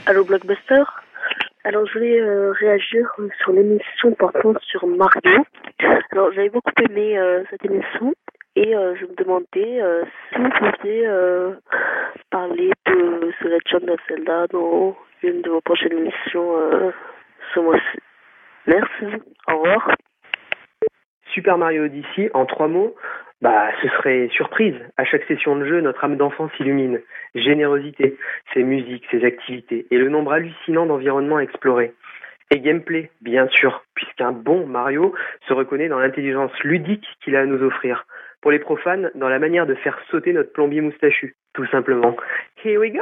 Allô Blockbuster. Alors je voulais réagir sur l'émission portant sur Mario. Alors j'avais beaucoup aimé cette émission et je me demandais si vous pouviez parler de The Legend of Zelda dans une de vos prochaines émissions ce mois-ci. Merci, au revoir. Super Mario Odyssey, en 3 mots, ce serait surprise. À chaque session de jeu, notre âme d'enfant s'illumine. Générosité, ses musiques, ses activités et le nombre hallucinant d'environnements explorés. Et gameplay, bien sûr, puisqu'un bon Mario se reconnaît dans l'intelligence ludique qu'il a à nous offrir. Pour les profanes, dans la manière de faire sauter notre plombier moustachu, tout simplement. Here we go!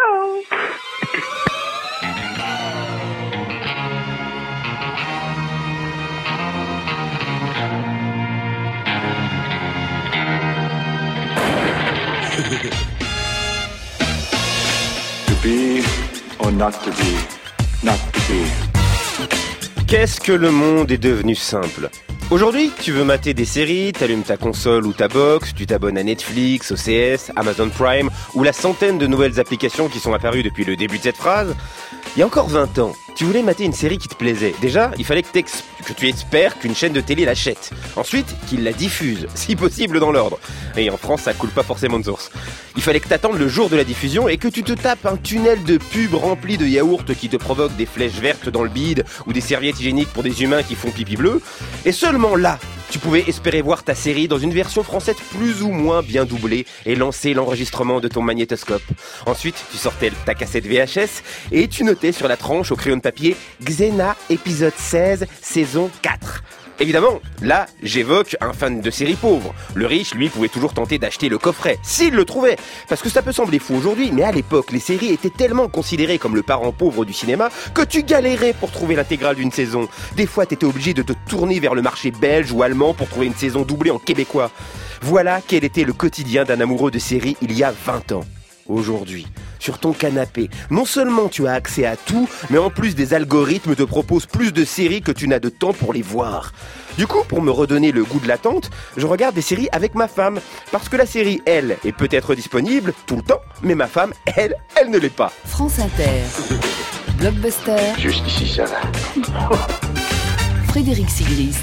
To be or not to be, not to be. Qu'est-ce que le monde est devenu simple ? Aujourd'hui, tu veux mater des séries, t'allumes ta console ou ta box, tu t'abonnes à Netflix, OCS, Amazon Prime ou la centaine de nouvelles applications qui sont apparues depuis le début de cette phrase. Il y a encore 20 ans, tu voulais mater une série qui te plaisait. Déjà, il fallait que tu espères qu'une chaîne de télé l'achète. Ensuite, qu'il la diffuse, si possible dans l'ordre. Et en France, ça coule pas forcément de source. Il fallait que t'attendes le jour de la diffusion et que tu te tapes un tunnel de pubs rempli de yaourts qui te provoquent des flèches vertes dans le bide ou des serviettes hygiéniques pour des humains qui font pipi bleu. Et seulement là, tu pouvais espérer voir ta série dans une version française plus ou moins bien doublée et lancer l'enregistrement de ton magnétoscope. Ensuite, tu sortais ta cassette VHS et tu notais sur la tranche au crayon de papier Xena épisode 16 saison 4. Évidemment, là, j'évoque un fan de série pauvre. Le riche, lui, pouvait toujours tenter d'acheter le coffret, s'il le trouvait. Parce que ça peut sembler fou aujourd'hui, mais à l'époque, les séries étaient tellement considérées comme le parent pauvre du cinéma que tu galérais pour trouver l'intégrale d'une saison. Des fois, t'étais obligé de te tourner vers le marché belge ou allemand pour trouver une saison doublée en québécois. Voilà quel était le quotidien d'un amoureux de série il y a 20 ans. Aujourd'hui, sur ton canapé, non seulement tu as accès à tout, mais en plus des algorithmes te proposent plus de séries que tu n'as de temps pour les voir. Du coup, pour me redonner le goût de l'attente, je regarde des séries avec ma femme. Parce que la série, elle, est peut-être disponible tout le temps, mais ma femme, elle ne l'est pas. France Inter, Blockbuster, Juste ici, ça va. Frédéric Sigrist.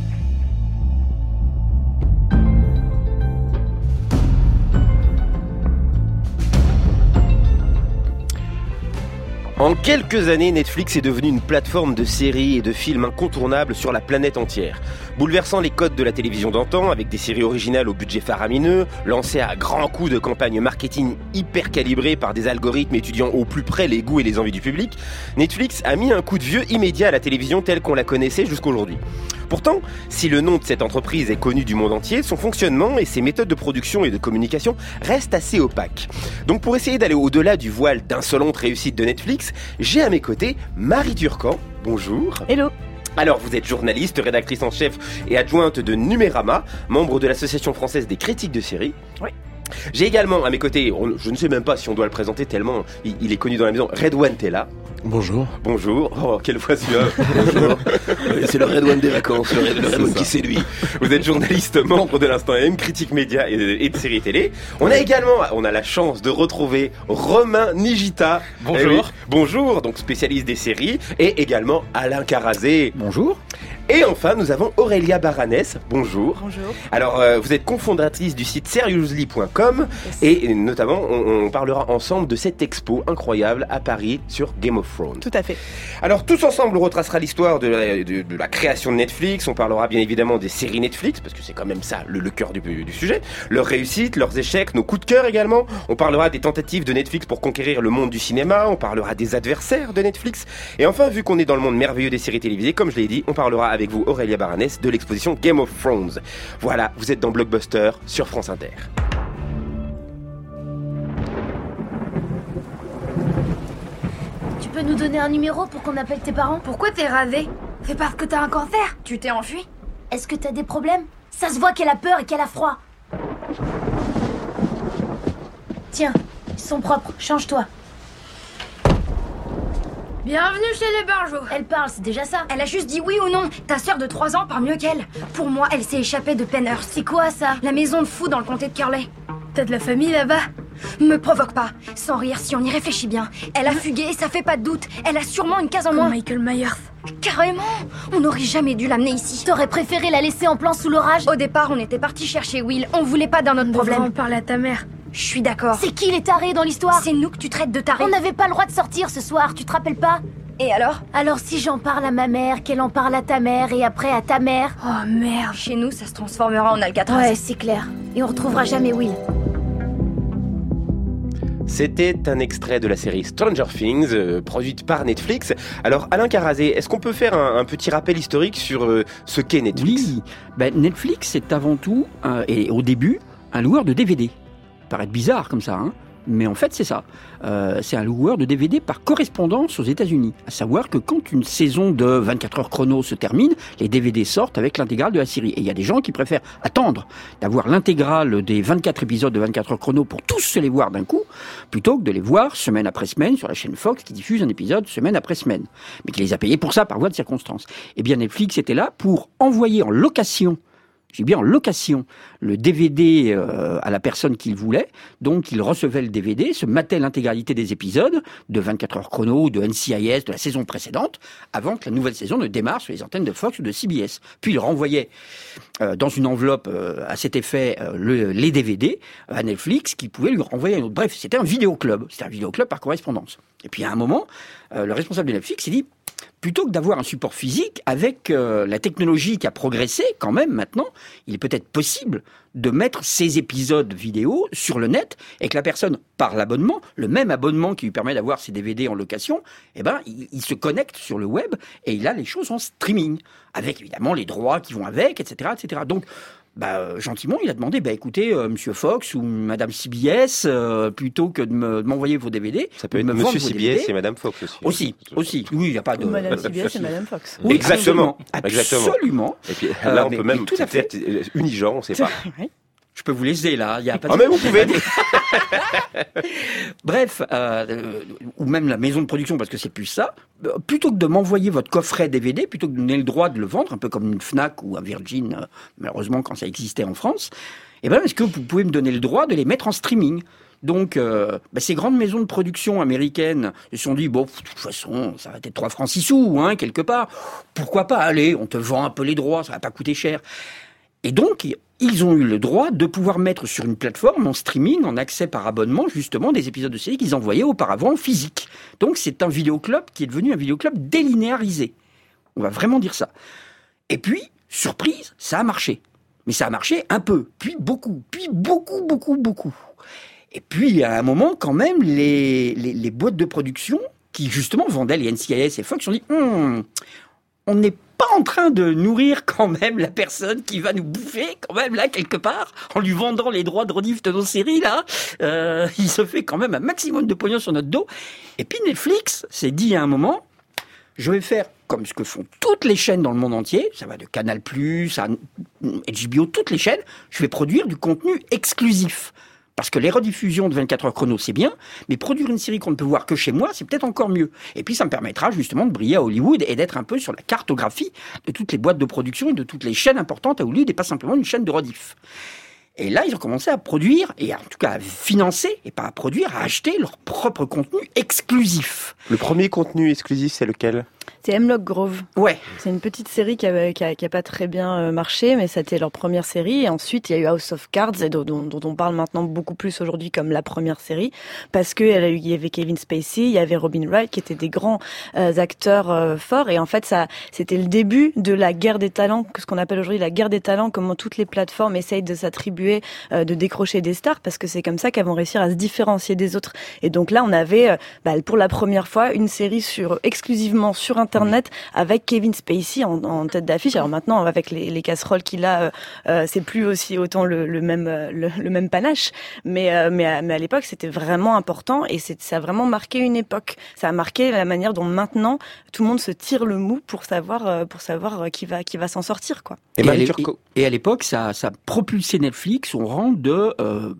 En quelques années, Netflix est devenu une plateforme de séries et de films incontournables sur la planète entière. Bouleversant les codes de la télévision d'antan avec des séries originales au budget faramineux, lancées à grands coups de campagnes marketing hyper calibrées par des algorithmes étudiant au plus près les goûts et les envies du public, Netflix a mis un coup de vieux immédiat à la télévision telle qu'on la connaissait jusqu'aujourd'hui. Pourtant, si le nom de cette entreprise est connu du monde entier, son fonctionnement et ses méthodes de production et de communication restent assez opaques. Donc pour essayer d'aller au-delà du voile d'insolente réussite de Netflix, j'ai à mes côtés Marie Turcan. Bonjour. Hello. Alors, vous êtes journaliste, rédactrice en chef et adjointe de Numérama, membre de l'Association française des critiques de séries. Oui. J'ai également à mes côtés, je ne sais même pas si on doit le présenter tellement il est connu dans la maison, Redouane Tella. Bonjour. Bonjour. Oh, quelle voix suave. Bonjour. C'est le Redouane des vacances, le Redouane qui séduit. Vous êtes journaliste, membre de l'Instant M, critique média et de séries télé. On a la chance de retrouver Romain Nigita. Bonjour. Oui, bonjour, donc spécialiste des séries. Et également Alain Carazé. Bonjour. Et enfin, nous avons Aurélia Baranès. Bonjour. Bonjour. Alors, vous êtes cofondatrice du site seriously.com et notamment, on parlera ensemble de cette expo incroyable à Paris sur Game of Thrones. Tout à fait. Alors, tous ensemble, on retracera l'histoire de la création de Netflix. On parlera bien évidemment des séries Netflix, parce que c'est quand même ça le cœur du sujet. Leurs réussites, leurs échecs, nos coups de cœur également. On parlera des tentatives de Netflix pour conquérir le monde du cinéma. On parlera des adversaires de Netflix. Et enfin, vu qu'on est dans le monde merveilleux des séries télévisées, comme je l'ai dit, on parlera avec vous, Aurélia Baranès, de l'exposition Game of Thrones. Voilà, vous êtes dans Blockbuster sur France Inter. Tu peux nous donner un numéro pour qu'on appelle tes parents? Pourquoi t'es rasé? C'est parce que t'as un cancer. Tu t'es enfui? Est-ce que t'as des problèmes? Ça se voit qu'elle a peur et qu'elle a froid. Tiens, ils sont propres, change-toi. Bienvenue chez les Barjots. Elle parle, c'est déjà ça. Elle a juste dit oui ou non. Ta sœur de 3 ans parle mieux qu'elle. Pour moi, elle s'est échappée de Penhurst. C'est quoi ça? La maison de fous dans le comté de Curley. T'as de la famille là-bas? Me provoque pas. Sans rire, si on y réfléchit bien. Elle a fugué et ça fait pas de doute. Elle a sûrement une case en moins. Michael Myers. Carrément. On n'aurait jamais dû l'amener ici. T'aurais préféré la laisser en plan sous l'orage? Au départ, on était parti chercher Will. On voulait pas d'un autre problème. On en parler à ta mère. Je suis d'accord. C'est qui les tarés dans l'histoire? C'est nous que tu traites de tarés. On n'avait pas le droit de sortir ce soir, tu te rappelles pas? Et alors? Alors si j'en parle à ma mère, qu'elle en parle à ta mère et après à ta mère... Oh merde. Chez nous, ça se transformera en Alcatraz. Ouais, c'est clair. Et on retrouvera jamais Will. C'était un extrait de la série Stranger Things, produite par Netflix. Alors Alain Carazé, est-ce qu'on peut faire un petit rappel historique sur ce qu'est Netflix? Oui, Netflix c'est avant tout, et au début, un loueur de DVD. Ça paraît bizarre comme ça, hein, mais en fait c'est ça. C'est un loueur de DVD par correspondance aux États-Unis. À savoir que quand une saison de 24 heures chrono se termine, les DVD sortent avec l'intégrale de la série. Et il y a des gens qui préfèrent attendre d'avoir l'intégrale des 24 épisodes de 24 heures chrono pour tous se les voir d'un coup, plutôt que de les voir semaine après semaine sur la chaîne Fox qui diffuse un épisode semaine après semaine, mais qui les a payés pour ça par voie de circonstance. Eh bien Netflix était là pour envoyer en location, j'ai bien en location, le DVD à la personne qu'il voulait. Donc, il recevait le DVD, se matait l'intégralité des épisodes de 24 heures chrono, de NCIS, de la saison précédente, avant que la nouvelle saison ne démarre sur les antennes de Fox ou de CBS. Puis, il renvoyait dans une enveloppe à cet effet les DVD à Netflix, qui pouvait lui renvoyer un autre. Bref, c'était un vidéoclub. C'était un vidéoclub par correspondance. Et puis, à un moment, le responsable de Netflix s'est dit... Plutôt que d'avoir un support physique, avec la technologie qui a progressé quand même maintenant, il est peut-être possible de mettre ces épisodes vidéo sur le net et que la personne, par l'abonnement, le même abonnement qui lui permet d'avoir ses DVD en location, il se connecte sur le web et il a les choses en streaming, avec évidemment les droits qui vont avec, etc., etc. Donc, gentiment, il a demandé, écoutez, Monsieur Fox ou Madame CBS, plutôt que de m'envoyer vos DVD, ça peut être Monsieur CBS et Madame Fox aussi. Aussi. Oui, il n'y a pas de. Madame CBS et Madame Fox. Oui, exactement. Absolument. Et puis là, on peut même peut-être unigenre, on ne sait pas. Oui. Je peux vous laisser là, il y a pas. Mais vous pouvez. Bref, ou même la maison de production, parce que c'est plus ça. Plutôt que de m'envoyer votre coffret DVD, plutôt que de donner le droit de le vendre, un peu comme une Fnac ou un Virgin, malheureusement quand ça existait en France, est-ce que vous pouvez me donner le droit de les mettre en streaming? Donc, ces grandes maisons de production américaines se sont dit, de toute façon, ça va être 3 francs 6 sous, quelque part. Pourquoi pas? Allez, on te vend un peu les droits, ça va pas coûter cher. Et donc, ils ont eu le droit de pouvoir mettre sur une plateforme en streaming, en accès par abonnement, justement, des épisodes de séries qu'ils envoyaient auparavant en physique. Donc, c'est un vidéoclub qui est devenu un vidéoclub délinéarisé. On va vraiment dire ça. Et puis, surprise, ça a marché. Mais ça a marché un peu, puis beaucoup. Et puis, à un moment, quand même, les boîtes de production qui, justement, vendaient les NCIS et Fox ont dit on n'est pas en train de nourrir quand même la personne qui va nous bouffer quand même là quelque part en lui vendant les droits de rediff de nos séries là. Il se fait quand même un maximum de pognon sur notre dos. Et puis Netflix s'est dit à un moment, je vais faire comme ce que font toutes les chaînes dans le monde entier, ça va de Canal+, à HBO, toutes les chaînes, je vais produire du contenu exclusif. Parce que les rediffusions de 24 heures chrono, c'est bien, mais produire une série qu'on ne peut voir que chez moi, c'est peut-être encore mieux. Et puis, ça me permettra justement de briller à Hollywood et d'être un peu sur la cartographie de toutes les boîtes de production et de toutes les chaînes importantes à Hollywood et pas simplement une chaîne de rediff. Et là, ils ont commencé à produire, et en tout cas à financer, et pas à produire, à acheter leur propre contenu exclusif. Le premier contenu exclusif, c'est lequel ? C'est Hemlock Grove. Ouais. C'est une petite série qui a pas très bien marché, mais c'était leur première série. Et ensuite, il y a eu House of Cards, dont on parle maintenant beaucoup plus aujourd'hui comme la première série, parce que il y avait Kevin Spacey, il y avait Robin Wright, qui étaient des grands acteurs forts. Et en fait, c'était le début de la guerre des talents, ce qu'on appelle aujourd'hui la guerre des talents, comment toutes les plateformes essayent de s'attribuer, de décrocher des stars, parce que c'est comme ça qu'elles vont réussir à se différencier des autres. Et donc là, on avait, pour la première fois, une série exclusivement sur Internet avec Kevin Spacey en tête d'affiche. Alors maintenant, avec les casseroles qu'il a, c'est plus aussi autant le même panache. Mais à l'époque, c'était vraiment important et ça a vraiment marqué une époque. Ça a marqué la manière dont maintenant tout le monde se tire le mou pour savoir qui va s'en sortir, quoi. Et à l'époque, ça a propulsé Netflix au rang de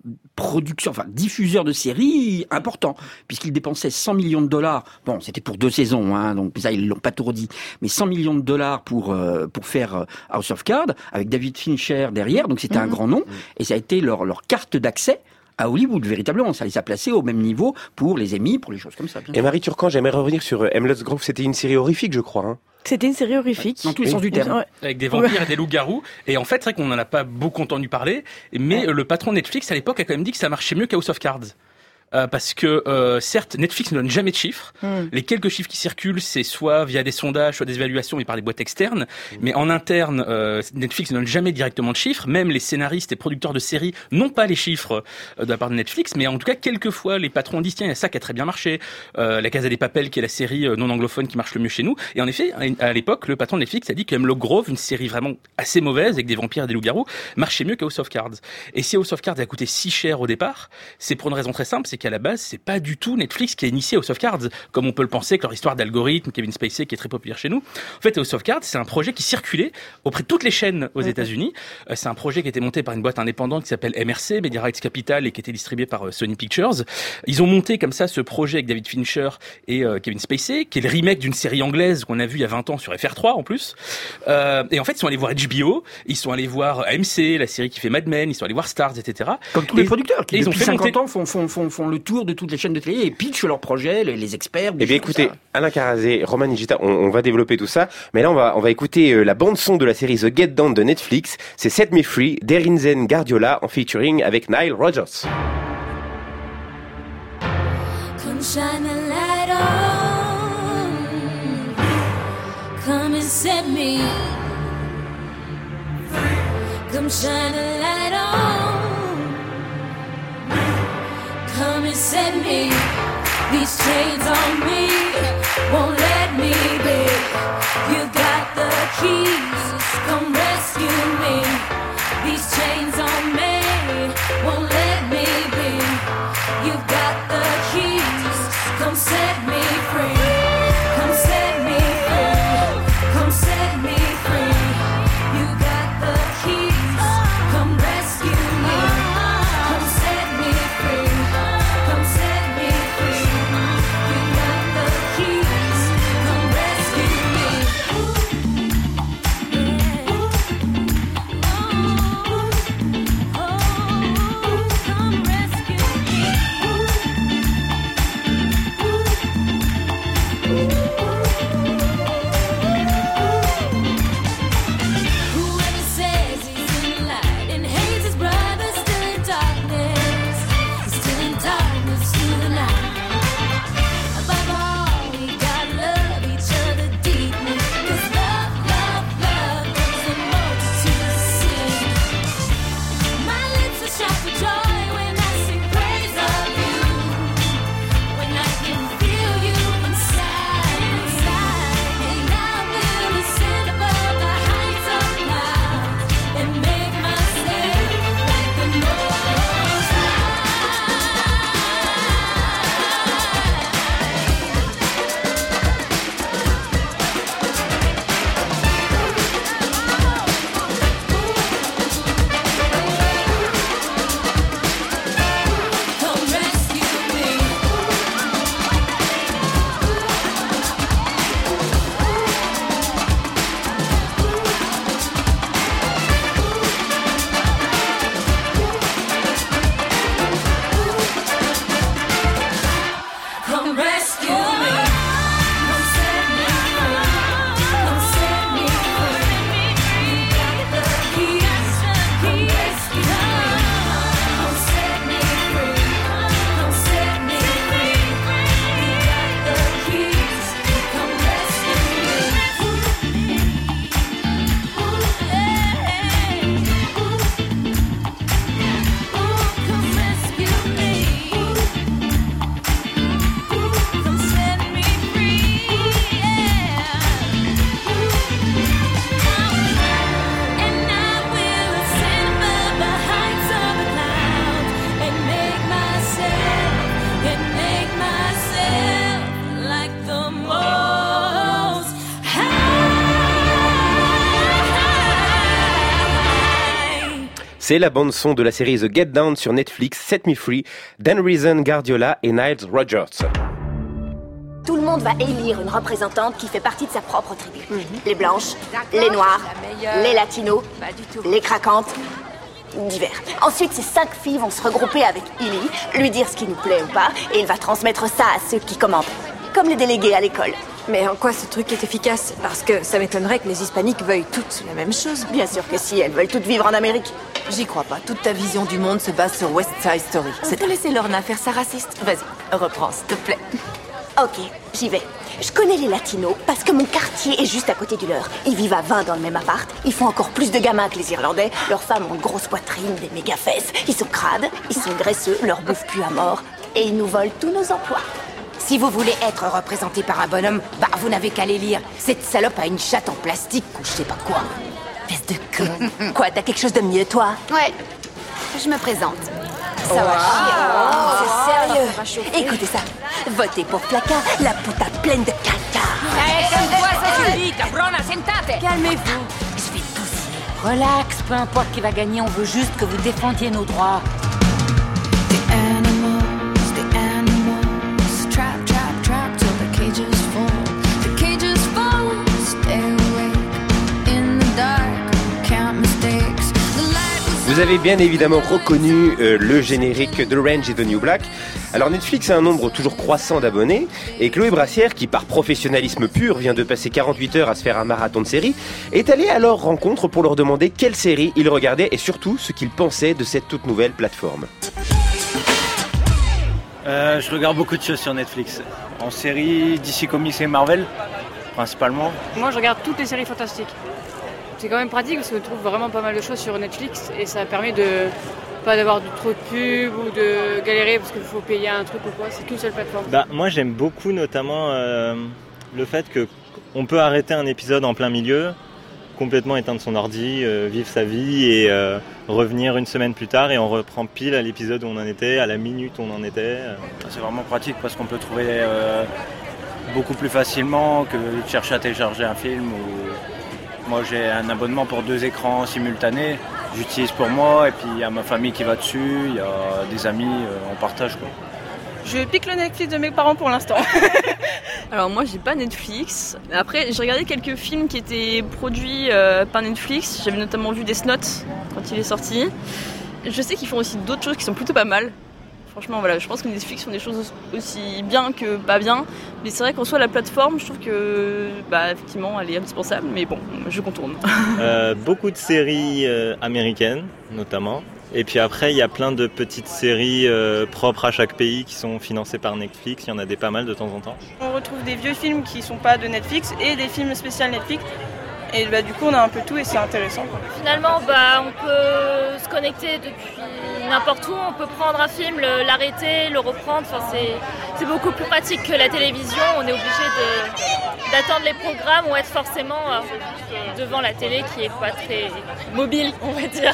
diffuseur de séries important, puisqu'il dépensait 100 millions de dollars. Bon, c'était pour 2 saisons, donc ça ils l'ont pas tout redit, mais 100 millions de dollars pour faire House of Cards avec David Fincher derrière, donc c'était un grand nom, et ça a été leur carte d'accès à Hollywood, véritablement. Ça les a placés au même niveau pour les Emmy, pour les choses comme ça. Et Marie Turcan, j'aimerais revenir sur Hemlock Grove. C'était une série horrifique, je crois. C'était une série horrifique. Dans tous les sens du terme. Ouais. Avec des vampires et des loups-garous. Et en fait, c'est vrai qu'on n'en a pas beaucoup entendu parler. Mais le patron de Netflix, à l'époque, a quand même dit que ça marchait mieux qu'House of Cards. Parce que certes, Netflix ne donne jamais de chiffres. Les quelques chiffres qui circulent, c'est soit via des sondages, soit des évaluations, mais par des boîtes externes. Mais en interne, Netflix ne donne jamais directement de chiffres. Même les scénaristes et producteurs de séries n'ont pas les chiffres de la part de Netflix. Mais en tout cas, quelquefois, les patrons disent tiens, il y a ça qui a très bien marché. La Casa des Papel, qui est la série non anglophone qui marche le mieux chez nous. Et en effet, à l'époque, le patron de Netflix a dit que Hemlock Grove, une série vraiment assez mauvaise avec des vampires et des loups-garous, marchait mieux qu'House of Cards. Et si House of Cards a coûté si cher au départ, c'est pour une raison très simple, c'est qu'à la base, c'est pas du tout Netflix qui a initié House of Cards, comme on peut le penser avec leur histoire d'algorithme, Kevin Spacey qui est très populaire chez nous. En fait, House of Cards, c'est un projet qui circulait auprès de toutes les chaînes aux États-Unis. C'est un projet qui a été monté par une boîte indépendante qui s'appelle MRC, Media Rights Capital, et qui était distribué par Sony Pictures. Ils ont monté comme ça ce projet avec David Fincher et Kevin Spacey, qui est le remake d'une série anglaise qu'on a vue il y a 20 ans sur FR3 en plus. Et en fait, ils sont allés voir HBO, ils sont allés voir AMC, la série qui fait Mad Men, ils sont allés voir Stars, etc. Comme tous les producteurs qui, depuis 50 ans, font le tour de toutes les chaînes de télé et pitchent leurs projets, les experts. Eh bien, écoutez, Alain Carazé, Roman Nigita, on va développer tout ça. Mais là, on va écouter la bande-son de la série The Get Down de Netflix. C'est Set Me Free d'Erinzen Guardiola en featuring avec Nile Rodgers. Come shine the light on. Come and set me. Come shine the light on. Come and set me. These chains on me won't let me be. You got the keys, come rescue me. These chains on me won't let me be. You got the keys, come set me free. Come set me free. Come set me free. You got the keys, come rescue me. Come set me free. Come set me free. You got the keys, come rescue me. Come rescue me. Whoever says he's in the light and hates his brother still in darkness, he's still in darkness through the night. Above all, we gotta love each other deeply, 'cause love, love, love is the multitude of sin. My lips are sharp with joy when I sing praise of you, when I can feel you inside me. And I will ascend above the heights of clouds and make myself like the Most High. Come rescue me. Come rescue me. Come set me free. Come set me free. You got the keys. Come rescue me. Come set me free. Come set me free. You got the keys. Come rescue me. Come rescue me. Come set me free, and I will ascend above the heights of the clouds and make myself like the Most High. C'est la bande-son de la série The Get Down sur Netflix, Set Me Free, d'Erinzen Guardiola et Nile Rodgers. Tout le monde va élire une représentante qui fait partie de sa propre tribu. Les blanches, les noirs, les latinos, les craquantes divers. Ensuite, ces 5 filles vont se regrouper avec Illy, lui dire ce qui nous plaît ou pas, et il va transmettre ça à ceux qui commandent. Comme les délégués à l'école. Mais en quoi ce truc est efficace? Parce que ça m'étonnerait que les hispaniques veuillent toutes la même chose. Bien sûr que si, elles veulent toutes vivre en Amérique. J'y crois pas. Toute ta vision du monde se base sur West Side Story. On peut laisser Lorna faire sa raciste. Vas-y, reprends, s'il te plaît. Ok, j'y vais. Je connais les latinos parce que mon quartier est juste à côté du leur. Ils vivent à 20 dans le même appart. Ils font encore plus de gamins que les Irlandais. Leurs femmes ont une grosse poitrine, des méga fesses. Ils sont crades, ils sont graisseux, leur bouffe pue à mort. Et ils nous volent tous nos emplois. Si vous voulez être représenté par un bonhomme, vous n'avez qu'à les lire. Cette salope a une chatte en plastique ou je sais pas quoi. Espèce de con. Quoi, t'as quelque chose de mieux, toi? Ouais. Je me présente. Ça va chier. C'est sérieux. Écoutez ça. Votez pour Placard, la puta pleine de caca. Calme-toi, ça suffit, cabrona, sentate. Calmez-vous. Je vais tousser. Relax, peu importe qui va gagner, on veut juste que vous défendiez nos droits. Vous avez bien évidemment reconnu le générique de Orange is the New Black. Alors Netflix a un nombre toujours croissant d'abonnés et Chloé Brassière, qui par professionnalisme pur vient de passer 48 heures à se faire un marathon de séries, est allée à leur rencontre pour leur demander quelle série ils regardaient et surtout ce qu'ils pensaient de cette toute nouvelle plateforme. Je regarde beaucoup de choses sur Netflix. En série, DC Comics et Marvel, principalement. Moi, je regarde toutes les séries fantastiques. C'est quand même pratique parce qu'on trouve vraiment pas mal de choses sur Netflix et ça permet de pas d'avoir trop de pubs ou de galérer parce qu'il faut payer un truc ou quoi. C'est qu'une seule plateforme. Moi, j'aime beaucoup notamment le fait qu'on peut arrêter un épisode en plein milieu, complètement éteindre son ordi, vivre sa vie et revenir une semaine plus tard et on reprend pile à l'épisode où on en était, à la minute où on en était. C'est vraiment pratique parce qu'on peut trouver beaucoup plus facilement que de chercher à télécharger un film. Moi j'ai un abonnement pour 2 écrans simultanés, j'utilise pour moi et puis il y a ma famille qui va dessus, il y a des amis, on partage quoi. Je pique le Netflix de mes parents pour l'instant. Alors moi j'ai pas Netflix. Après j'ai regardé quelques films qui étaient produits par Netflix. J'avais notamment vu Death Note quand il est sorti. Je sais qu'ils font aussi d'autres choses qui sont plutôt pas mal. Franchement voilà, je pense que Netflix font des choses aussi bien que pas bien. Mais c'est vrai qu'en soit la plateforme, je trouve que effectivement elle est indispensable. Mais bon, je contourne. Beaucoup de séries américaines notamment. Et puis après, il y a plein de petites séries propres à chaque pays qui sont financées par Netflix. Il y en a des pas mal de temps en temps. On retrouve des vieux films qui sont pas de Netflix et des films spéciaux Netflix. Et du coup, on a un peu tout et c'est intéressant. Finalement, on peut se connecter depuis n'importe où. On peut prendre un film, l'arrêter, le reprendre. Enfin, c'est beaucoup plus pratique que la télévision. On est obligé d'attendre les programmes ou être forcément devant la télé qui est pas très mobile, on va dire.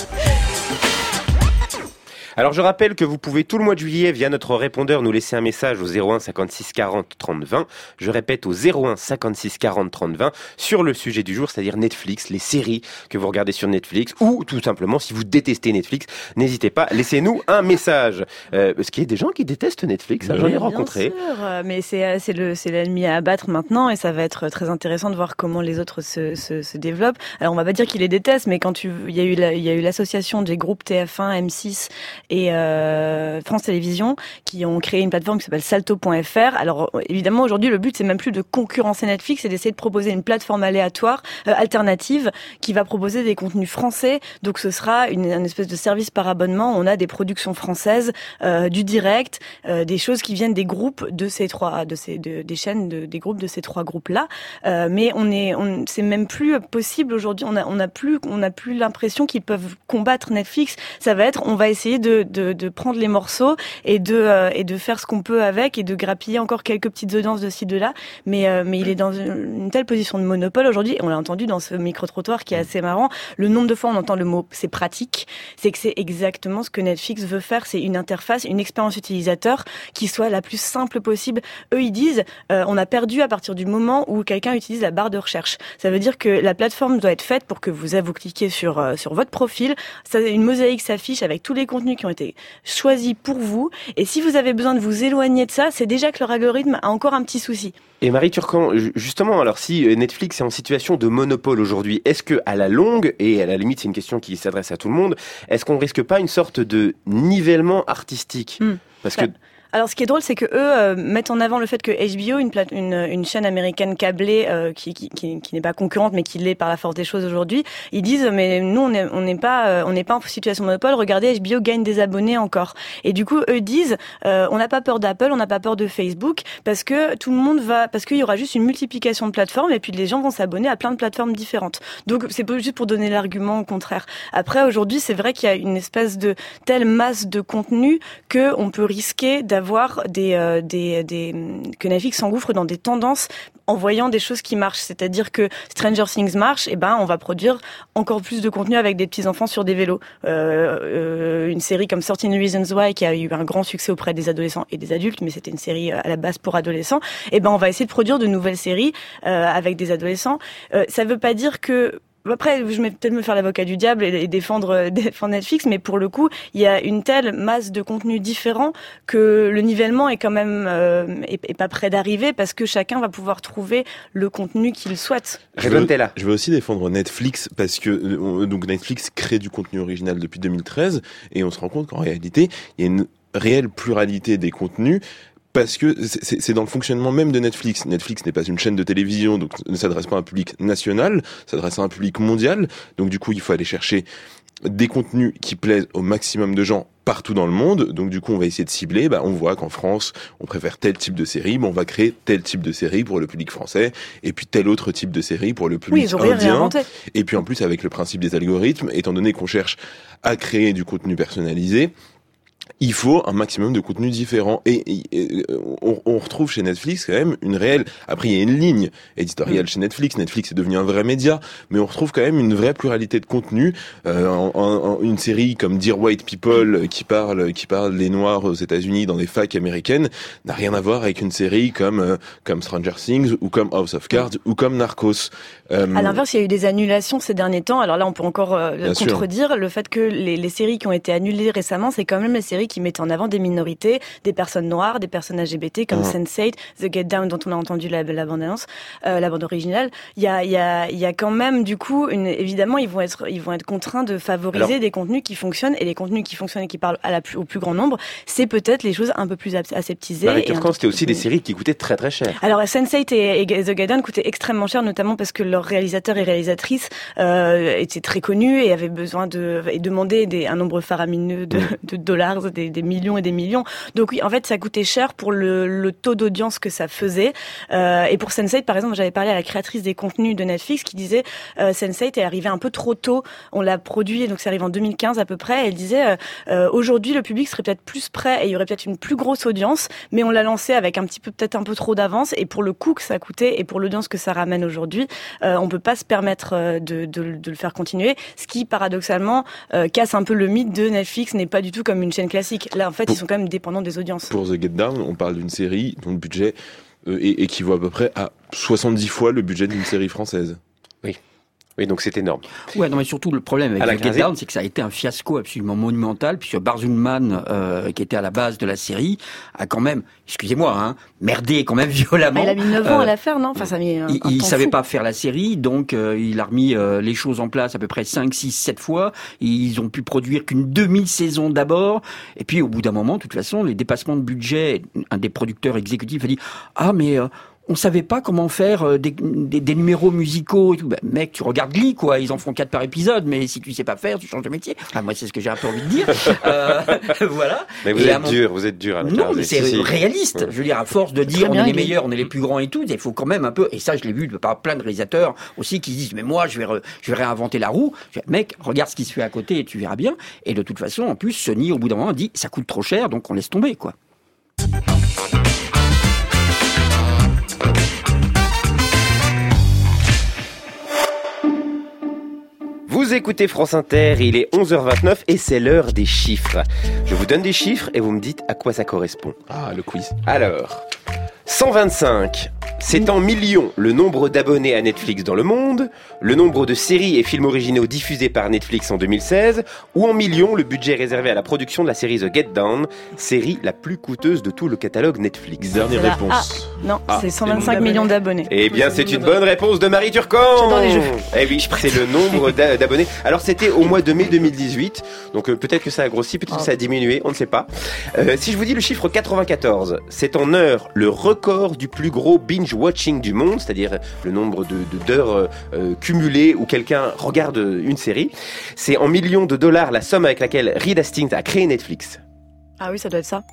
Alors je rappelle que vous pouvez tout le mois de juillet via notre répondeur nous laisser un message au 01 56 40 30 20. Je répète au 01 56 40 30 20 sur le sujet du jour, c'est-à-dire Netflix, les séries que vous regardez sur Netflix ou tout simplement si vous détestez Netflix, n'hésitez pas, laissez-nous un message. Parce qu'il y a des gens qui détestent Netflix, j'en ai rencontré. Bien sûr, mais c'est l'ennemi à abattre maintenant et ça va être très intéressant de voir comment les autres se développent. Alors on va pas dire qu'ils les détestent, mais quand il y a eu l'association des groupes TF1, M6 et France Télévisions qui ont créé une plateforme qui s'appelle Salto.fr. Alors évidemment aujourd'hui le but c'est même plus de concurrencer Netflix, c'est d'essayer de proposer une plateforme aléatoire, alternative, qui va proposer des contenus français. Donc ce sera une espèce de service par abonnement. On a des productions françaises, du direct, des choses qui viennent des groupes de ces des chaînes des groupes de ces 3 groupes là. Mais c'est même plus possible aujourd'hui. On n'a plus l'impression qu'ils peuvent combattre Netflix. Ça va être on va essayer de prendre les morceaux et de faire ce qu'on peut avec et de grappiller encore quelques petites audiences de ci de là, mais il est dans une telle position de monopole aujourd'hui. On l'a entendu dans ce micro-trottoir qui est assez marrant, le nombre de fois on entend le mot c'est pratique, c'est que c'est exactement ce que Netflix veut faire, c'est une interface, une expérience utilisateur qui soit la plus simple possible. Eux ils disent on a perdu à partir du moment où quelqu'un utilise la barre de recherche. Ça veut dire que la plateforme doit être faite pour que vous cliquez sur votre profil, une mosaïque s'affiche avec tous les contenus qui ont été choisis pour vous. Et si vous avez besoin de vous éloigner de ça, c'est déjà que leur algorithme a encore un petit souci. Et Marie Turcan, justement, alors si Netflix est en situation de monopole aujourd'hui, est-ce que à la longue, et à la limite c'est une question qui s'adresse à tout le monde, est-ce qu'on risque pas une sorte de nivellement artistique ? Parce que Alors, ce qui est drôle, c'est que eux mettent en avant le fait que HBO, une chaîne américaine câblée qui n'est pas concurrente, mais qui l'est par la force des choses aujourd'hui, ils disent mais nous on n'est pas en situation de monopole. Regardez, HBO gagne des abonnés encore. Et du coup, eux disent on n'a pas peur d'Apple, on n'a pas peur de Facebook, parce que tout le monde parce qu'il y aura juste une multiplication de plateformes et puis les gens vont s'abonner à plein de plateformes différentes. Donc c'est pas juste pour donner l'argument au contraire. Après, aujourd'hui, c'est vrai qu'il y a une espèce de telle masse de contenu que on peut risquer d'avoir que Netflix s'engouffre dans des tendances en voyant des choses qui marchent. C'est-à-dire que Stranger Things marche, et ben on va produire encore plus de contenu avec des petits enfants sur des vélos. Une série comme 13 Reasons Why qui a eu un grand succès auprès des adolescents et des adultes, mais c'était une série à la base pour adolescents. Et ben on va essayer de produire de nouvelles séries avec des adolescents. Ça veut pas dire que après, je vais peut-être me faire l'avocat du diable et défendre Netflix, mais pour le coup, il y a une telle masse de contenus différents que le nivellement est quand même est pas près d'arriver parce que chacun va pouvoir trouver le contenu qu'il souhaite. Je veux aussi défendre Netflix parce que donc Netflix crée du contenu original depuis 2013 et on se rend compte qu'en réalité, il y a une réelle pluralité des contenus. Parce que c'est dans le fonctionnement même de Netflix. Netflix n'est pas une chaîne de télévision, donc ne s'adresse pas à un public national, s'adresse à un public mondial. Donc du coup, il faut aller chercher des contenus qui plaisent au maximum de gens partout dans le monde. Donc du coup, on va essayer de cibler. On voit qu'en France, on préfère tel type de série. On va créer tel type de série pour le public français, et puis tel autre type de série pour le public indien. Et puis en plus, avec le principe des algorithmes, étant donné qu'on cherche à créer du contenu personnalisé, il faut un maximum de contenu différent et on retrouve chez Netflix quand même une réelle. Après, il y a une ligne éditoriale chez Netflix. Netflix est devenu un vrai média, mais on retrouve quand même une vraie pluralité de contenu. Une série comme Dear White People qui parle des Noirs aux États-Unis dans des facs américaines n'a rien à voir avec une série comme Stranger Things ou comme House of Cards ou comme Narcos. À l'inverse, il y a eu des annulations ces derniers temps. Alors là, on peut encore contredire le fait que les séries qui ont été annulées récemment, c'est quand même les séries qui mettent en avant des minorités, des personnes noires, des personnes LGBT comme Sense8, The Get Down dont on a entendu la bande-annonce, la bande originale. Il y a quand même du coup évidemment ils vont être contraints de favoriser des contenus qui fonctionnent, et les contenus qui fonctionnent et qui parlent au plus grand nombre, c'est peut-être les choses un peu plus aseptisées. Marie Turcan, c'était aussi des séries qui coûtaient très très cher. Alors Sense8 et The Get Down coûtaient extrêmement cher, notamment parce que leurs réalisateurs et réalisatrices étaient très connus et avaient besoin et demandaient un nombre faramineux de dollars, des millions et des millions. Donc oui, en fait, ça coûtait cher pour le taux d'audience que ça faisait. Et pour Sense8, par exemple, j'avais parlé à la créatrice des contenus de Netflix qui disait Sense8 est arrivé un peu trop tôt. On l'a produit, donc ça arrive en 2015 à peu près. Elle disait aujourd'hui, le public serait peut-être plus prêt et il y aurait peut-être une plus grosse audience, mais on l'a lancé avec peut-être un peu trop d'avance. Et pour le coût que ça coûtait et pour l'audience que ça ramène aujourd'hui, on peut pas se permettre de le faire continuer. Ce qui, paradoxalement, casse un peu le mythe de Netflix n'est pas du tout comme une chaîne classique. Là, en fait, ils sont quand même dépendants des audiences. Pour The Get Down, on parle d'une série dont le budget équivaut à peu près à 70 fois le budget d'une série française. Oui, donc c'est énorme. Ouais, non, mais surtout le problème avec The Get Down, c'est que ça a été un fiasco absolument monumental, puisque Barzulman, qui était à la base de la série, a quand même, excusez-moi, merdé quand même violemment. Il a mis 9 ans à la faire, non? Enfin, ça a mis il savait pas faire la série, donc il a remis les choses en place à peu près 5, 6, 7 fois. Ils ont pu produire qu'une demi-saison d'abord, et puis au bout d'un moment, de toute façon, les dépassements de budget, un des producteurs exécutifs a dit « Ah, mais... on savait pas comment faire des numéros musicaux et tout. Mec, tu regardes Glee, quoi. Ils en font 4 par épisode, mais si tu sais pas faire, tu changes de métier. Enfin, moi, c'est ce que j'ai un peu envie de dire. Voilà. Mais vous êtes dur. Non, mais c'est réaliste. Je veux dire, à force de dire on est les meilleurs, on est les plus grands et tout, il faut quand même un peu, et ça, je l'ai vu par plein de réalisateurs aussi qui disent, mais moi, je vais réinventer la roue. Mec, regarde ce qui se fait à côté et tu verras bien. Et de toute façon, en plus, Sony, au bout d'un moment, dit, ça coûte trop cher, donc on laisse tomber, quoi. Vous écoutez France Inter, il est 11h29 et c'est l'heure des chiffres. Je vous donne des chiffres et vous me dites à quoi ça correspond. Ah, le quiz. Alors, 125. C'est en millions le nombre d'abonnés à Netflix dans le monde, le nombre de séries et films originaux diffusés par Netflix en 2016, ou en millions le budget réservé à la production de la série The Get Down, série la plus coûteuse de tout le catalogue Netflix. Dernière réponse. Non, c'est 125 millions d'abonnés. Eh bien, c'est une bonne réponse de Marie Turcan. J'adore les jeux. Eh oui, c'est le nombre d'abonnés. Alors, c'était au mois de mai 2018, donc peut-être que ça a grossi, peut-être que ça a diminué, on ne sait pas. Si je vous dis le chiffre 94, c'est en heures le record du plus gros binge-watching du monde, c'est-à-dire le nombre d'heures cumulées où quelqu'un regarde une série. C'est en millions de dollars la somme avec laquelle Reed Hastings a créé Netflix. Ah oui, ça doit être ça.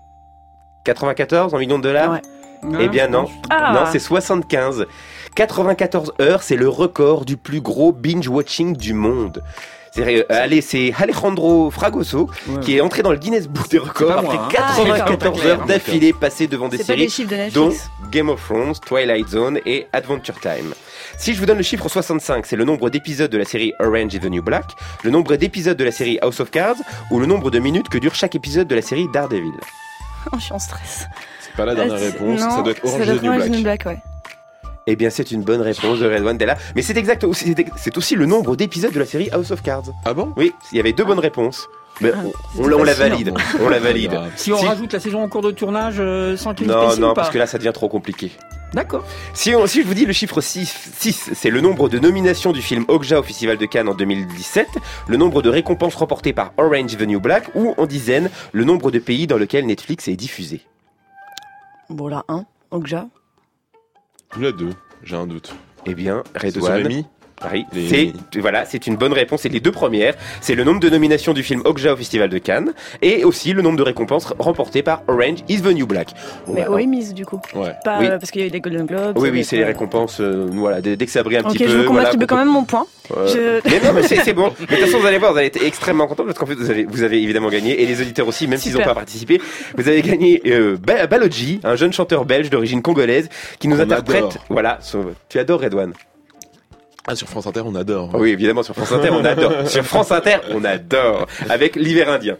94 en millions de dollars ? Ouais. Eh bien non, non, c'est 75. 94 heures, c'est le record du plus gros binge-watching du monde. C'est Alejandro Fragoso qui est entré dans le Guinness Book des records après 94 heures d'affilée passées devant des séries dont Game of Thrones, Twilight Zone et Adventure Time. Si je vous donne le chiffre 65, c'est le nombre d'épisodes de la série Orange is the New Black, le nombre d'épisodes de la série House of Cards ou le nombre de minutes que dure chaque épisode de la série Daredevil. Oh, je suis en stress. C'est pas la dernière réponse, ça doit être Orange is the New Black. Ouais. Eh bien, c'est une bonne réponse de Redouane Della. Mais c'est exact, c'est aussi le nombre d'épisodes de la série House of Cards. Ah bon ? Oui, il y avait 2 bonnes réponses. Mais on la valide. On la valide. Si on rajoute la saison en cours de tournage sans qu'il Non, parce que là, ça devient trop compliqué. D'accord. Si je vous dis le chiffre 6, c'est le nombre de nominations du film Okja au Festival de Cannes en 2017, le nombre de récompenses remportées par Orange is the New Black, ou en dizaines, le nombre de pays dans lesquels Netflix est diffusé. Bon, là, 1, Okja. Là, 2, j'ai un doute. Eh bien, C'est sur Redouane... Rémi ? Paris. C'est une bonne réponse. C'est les 2 premières. C'est le nombre de nominations du film Okja au Festival de Cannes et aussi le nombre de récompenses remportées par Orange is the New Black. Mais au Emmys du coup. Ouais. Pas parce qu'il y a eu des Golden Globes. Oui, c'est les récompenses. Voilà, dès que ça brille un petit peu. Ok, je vous attribue quand même mon point. Mais non, mais c'est bon. Mais de toute façon, vous allez voir, vous allez être extrêmement content parce qu'en fait, vous avez évidemment gagné et les auditeurs aussi, même s'ils n'ont pas participé. Vous avez gagné Baloji, un jeune chanteur belge d'origine congolaise qui nous interprète. Adore. Voilà, tu adores Redouane. Ah, sur France Inter, on adore. Oui, évidemment, sur France Inter, on adore. Sur France Inter, on adore. Avec l'hiver indien.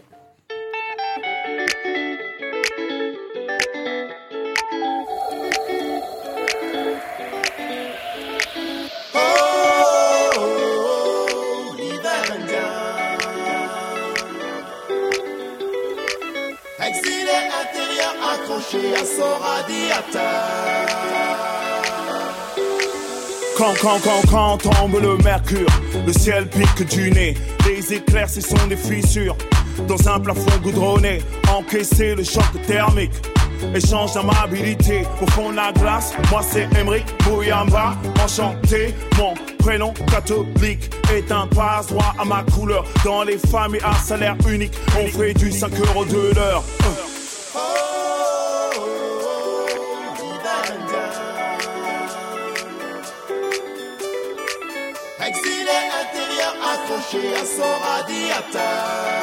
Exilé intérieur accroché à son radiateur. Quand tombe le mercure, le ciel pique du nez. Les éclairs, ce sont des fissures. Dans un plafond goudronné, encaisser le choc thermique. Échange d'amabilité au fond de la glace. Moi c'est Emric Bouyamba, enchanté. Mon prénom catholique est un passe-droit à ma couleur. Dans les familles à salaire unique, on fait du 5 € de l'heure. Exilé intérieur accroché à son radiateur.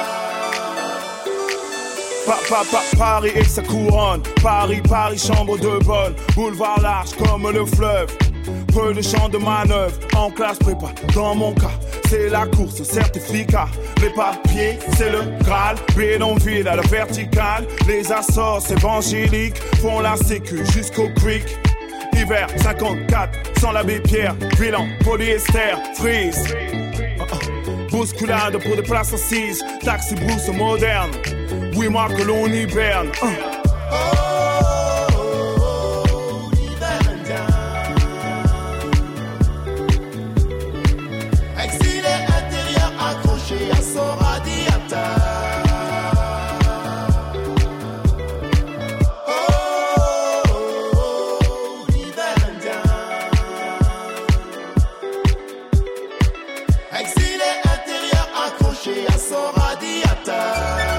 Paris et sa couronne. Paris, chambre de bonne. Boulevard large comme le fleuve. Peu de champs de manœuvre. En classe prépa, dans mon cas, c'est la course, certificat. Les papiers, c'est le Graal. Bédonville à la verticale. Les assorts évangéliques font la sécu jusqu'au creek. Hiver 54, sans l'abbé Pierre, bilan, polyester, freeze. Bousculade pour des places assises, taxi brousse moderne. Oui, moi que l'on hiberne. Exilé intérieur accroché à son radiateur. À son radiateur.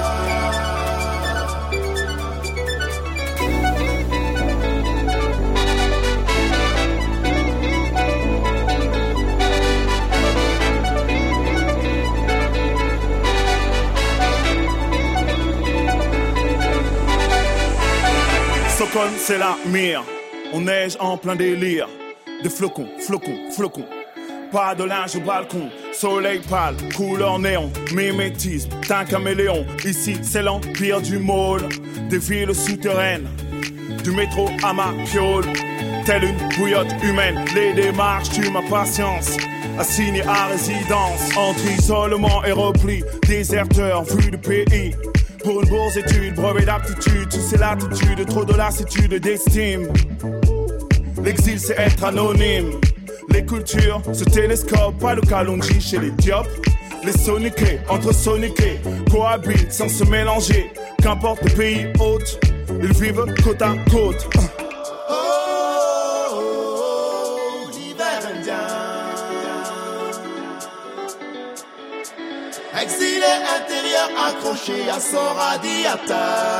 Stockholm, c'est la mire. On neige en plein délire. Des flocons, pas de linge au balcon, soleil pâle, couleur néon, mimétisme, d'un caméléon. Ici c'est l'empire du môle, des villes souterraines, du métro à ma piole. Telle une bouillotte humaine, les démarches tuent ma patience. Assigné à résidence, entre isolement et repli, déserteur vu du pays. Pour une bourse étude, brevet d'aptitude, tu sais l'attitude, trop de lassitude et d'estime. L'exil c'est être anonyme. Les cultures se télescopent, pas le Kalonji chez les Diop. Les soniqués, entre soniqués, cohabitent sans se mélanger. Qu'importe le pays hôte, ils vivent côte à côte. Exilé intérieur accroché à son radiateur.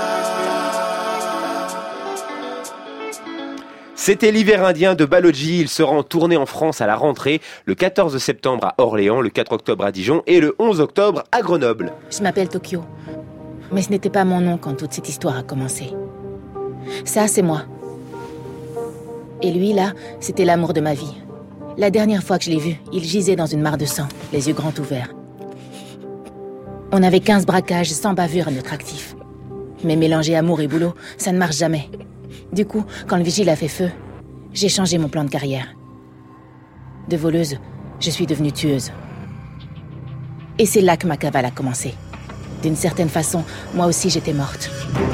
C'était l'hiver indien de Baloji. Il sera en tournée en France à la rentrée, le 14 septembre à Orléans, le 4 octobre à Dijon et le 11 octobre à Grenoble. Je m'appelle Tokyo. Mais ce n'était pas mon nom quand toute cette histoire a commencé. Ça, c'est moi. Et lui, là, c'était l'amour de ma vie. La dernière fois que je l'ai vu, il gisait dans une mare de sang, les yeux grands ouverts. On avait 15 braquages sans bavure à notre actif. Mais mélanger amour et boulot, ça ne marche jamais. Du coup, quand le vigile a fait feu, j'ai changé mon plan de carrière. De voleuse, je suis devenue tueuse. Et c'est là que ma cavale a commencé. D'une certaine façon, moi aussi j'étais morte.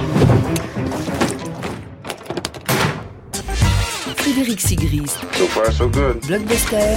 Frédéric Sigrist. So far, so good. Blockbuster.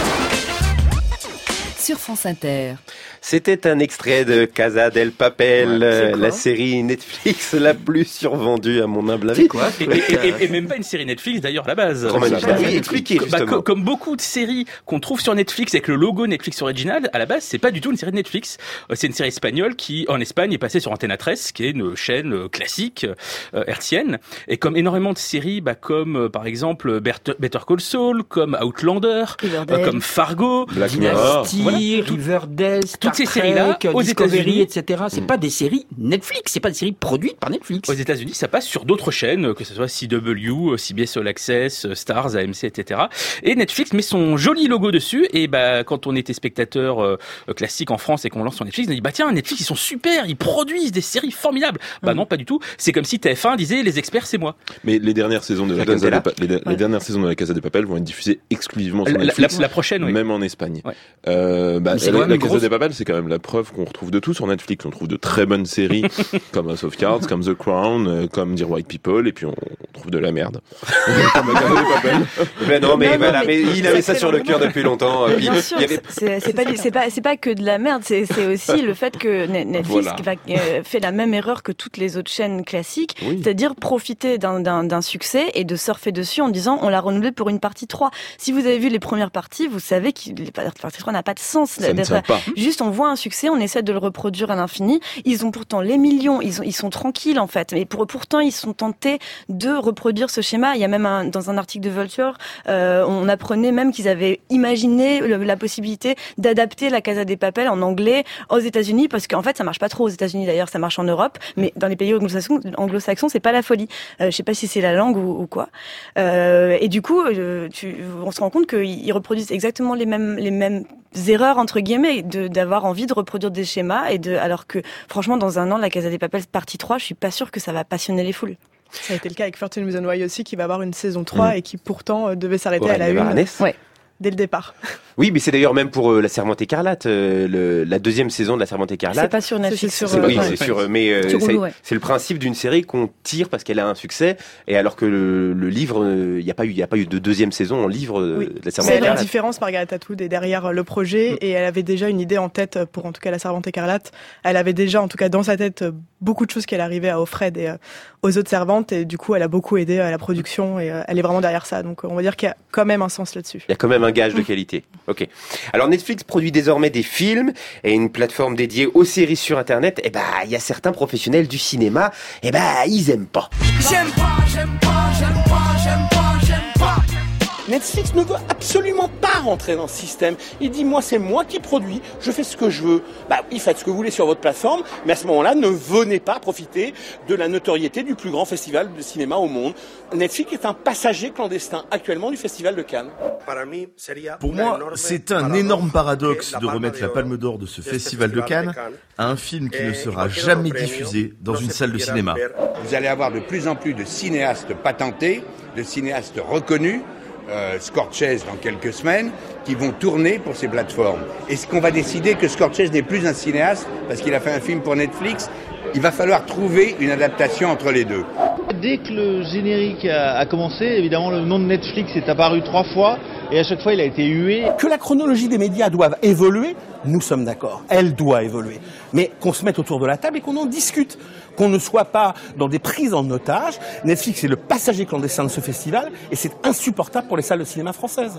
Sur France Inter. C'était un extrait de Casa del Papel, la série Netflix la plus survendue à mon humble avis. C'est quoi et même pas une série Netflix d'ailleurs à la base. Expliquez justement. Comme beaucoup de séries qu'on trouve sur Netflix avec le logo Netflix original, à la base c'est pas du tout une série de Netflix. C'est une série espagnole qui en Espagne est passée sur Antena 13, qui est une chaîne classique hertzienne. Et comme énormément de séries, comme par exemple Better Call Saul, comme Outlander, comme Fargo, Black Mirror, Riverdale, toutes ces séries-là, aux États-Unis, etc. C'est pas des séries Netflix, c'est pas des séries produites par Netflix. Aux États-Unis, ça passe sur d'autres chaînes, que ce soit CW, CBS All Access, Stars, AMC, etc. Et Netflix met son joli logo dessus. Et quand on était spectateur classique en France et qu'on lance sur Netflix, on dit tiens, Netflix ils sont super, ils produisent des séries formidables. Non, pas du tout. C'est comme si TF1 disait les experts c'est moi. Mais les dernières saisons de la Casa de Papel vont être diffusées exclusivement sur Netflix. La prochaine, oui. Même en Espagne. Ouais. La Casa de Papel, c'est quand même la preuve qu'on retrouve de tout sur Netflix. On trouve de très bonnes séries comme House of Cards, comme The Crown, comme Dear White People, et puis on trouve de la merde. Comme la Casa de Papel. Mais il avait ça sur le cœur depuis longtemps. Bien sûr, c'est pas que de la merde, c'est aussi le fait que Netflix fait la même erreur que toutes les autres chaînes classiques, c'est-à-dire profiter d'un succès et de surfer dessus en disant on l'a renouvelé pour une partie 3. Si vous avez vu les premières parties, vous savez que la partie 3 n'a pas de sens. Juste on voit un succès, on essaie de le reproduire à l'infini. Ils ont pourtant les millions, ils sont tranquilles en fait, mais pourtant ils sont tentés de reproduire ce schéma. Il y a même dans un article de Vulture, on apprenait même qu'ils avaient imaginé la possibilité d'adapter la Casa de Papel en anglais aux États-Unis, parce qu'en fait ça marche pas trop aux États-Unis d'ailleurs, ça marche en Europe, mais dans les pays anglo-saxons c'est pas la folie. Je sais pas si c'est la langue ou quoi. Et du coup, on se rend compte qu'ils reproduisent exactement les mêmes erreurs entre guillemets, d'avoir envie de reproduire des schémas alors que franchement dans un an la Casa de Papel partie 3, je suis pas sûre que ça va passionner les foules. Ça a été le cas avec 13 Reasons Why aussi, qui va avoir une saison 3 et qui pourtant devait s'arrêter à la 1 dès le départ. Oui, mais c'est d'ailleurs même pour La Servante écarlate, la deuxième saison de La Servante écarlate. C'est pas sur Netflix. C'est le principe d'une série qu'on tire parce qu'elle a un succès, et alors que le livre, il n'y a pas eu de deuxième saison en livre de La Servante écarlate. C'est la différence, Margaret Atwood est derrière le projet et elle avait déjà une idée en tête pour en tout cas La Servante écarlate. Elle avait déjà en tout cas dans sa tête beaucoup de choses qu'elle arrivait à offrir aux autres servantes, et du coup elle a beaucoup aidé à la production et elle est vraiment derrière ça. Donc on va dire qu'il y a quand même un sens là-dessus. Il y a quand même un gage de qualité. Ok. Alors Netflix produit désormais des films et une plateforme dédiée aux séries sur Internet. Et il y a certains professionnels du cinéma, ils aiment pas. J'aime pas, j'aime pas, j'aime pas, j'aime pas, j'aime pas. Netflix ne veut absolument pas rentrer dans ce système. Il dit, moi, c'est moi qui produis, je fais ce que je veux. Bah oui, faites ce que vous voulez sur votre plateforme, mais à ce moment-là, ne venez pas profiter de la notoriété du plus grand festival de cinéma au monde. Netflix est un passager clandestin actuellement du Festival de Cannes. Pour moi, c'est un énorme paradoxe de remettre la Palme d'Or de ce Festival de Cannes à un film qui ne sera jamais diffusé dans une salle de cinéma. Vous allez avoir de plus en plus de cinéastes patentés, de cinéastes reconnus, Scorsese dans quelques semaines, qui vont tourner pour ces plateformes. Est-ce qu'on va décider que Scorsese n'est plus un cinéaste parce qu'il a fait un film pour Netflix? Il va falloir trouver une adaptation entre les deux. Dès que le générique a commencé, évidemment, le nom de Netflix est apparu 3 fois et à chaque fois il a été hué. Que la chronologie des médias doive évoluer, nous sommes d'accord. Elle doit évoluer. Mais qu'on se mette autour de la table et qu'on en discute. Qu'on ne soit pas dans des prises en otage. Netflix est le passager clandestin de ce festival et c'est insupportable pour les salles de cinéma françaises.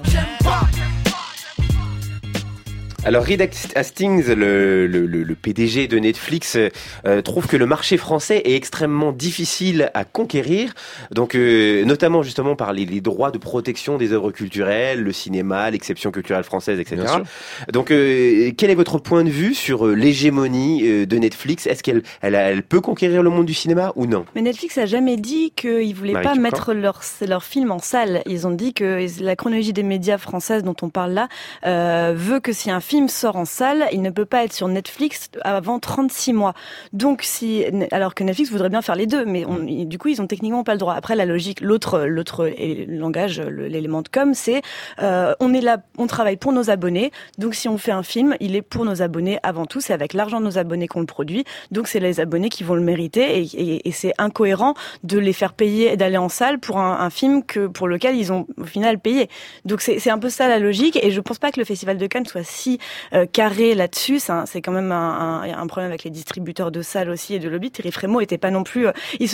Alors Reed Hastings, le PDG de Netflix, trouve que le marché français est extrêmement difficile à conquérir, donc notamment justement par les droits de protection des œuvres culturelles, le cinéma, l'exception culturelle française, etc. Donc quel est votre point de vue sur l'hégémonie de Netflix? Est-ce qu'elle peut conquérir le monde du cinéma ou non? Mais Netflix a jamais dit qu'ils voulaient pas mettre leurs films en salle. Ils ont dit que la chronologie des médias françaises dont on parle là veut que si un film sort en salle, il ne peut pas être sur Netflix avant 36 mois. Donc alors que Netflix voudrait bien faire les deux, mais du coup ils ont techniquement pas le droit. Après la logique, l'autre langage, l'élément de com, c'est on est là, on travaille pour nos abonnés. Donc si on fait un film, il est pour nos abonnés avant tout. C'est avec l'argent de nos abonnés qu'on le produit. Donc c'est les abonnés qui vont le mériter et c'est incohérent de les faire payer et d'aller en salle pour un film pour lequel ils ont au final payé. Donc c'est un peu ça la logique et je pense pas que le Festival de Cannes soit si carré là-dessus. C'est quand même un problème avec les distributeurs de salles aussi et de lobby. Thierry Frémaux était pas non plus... Il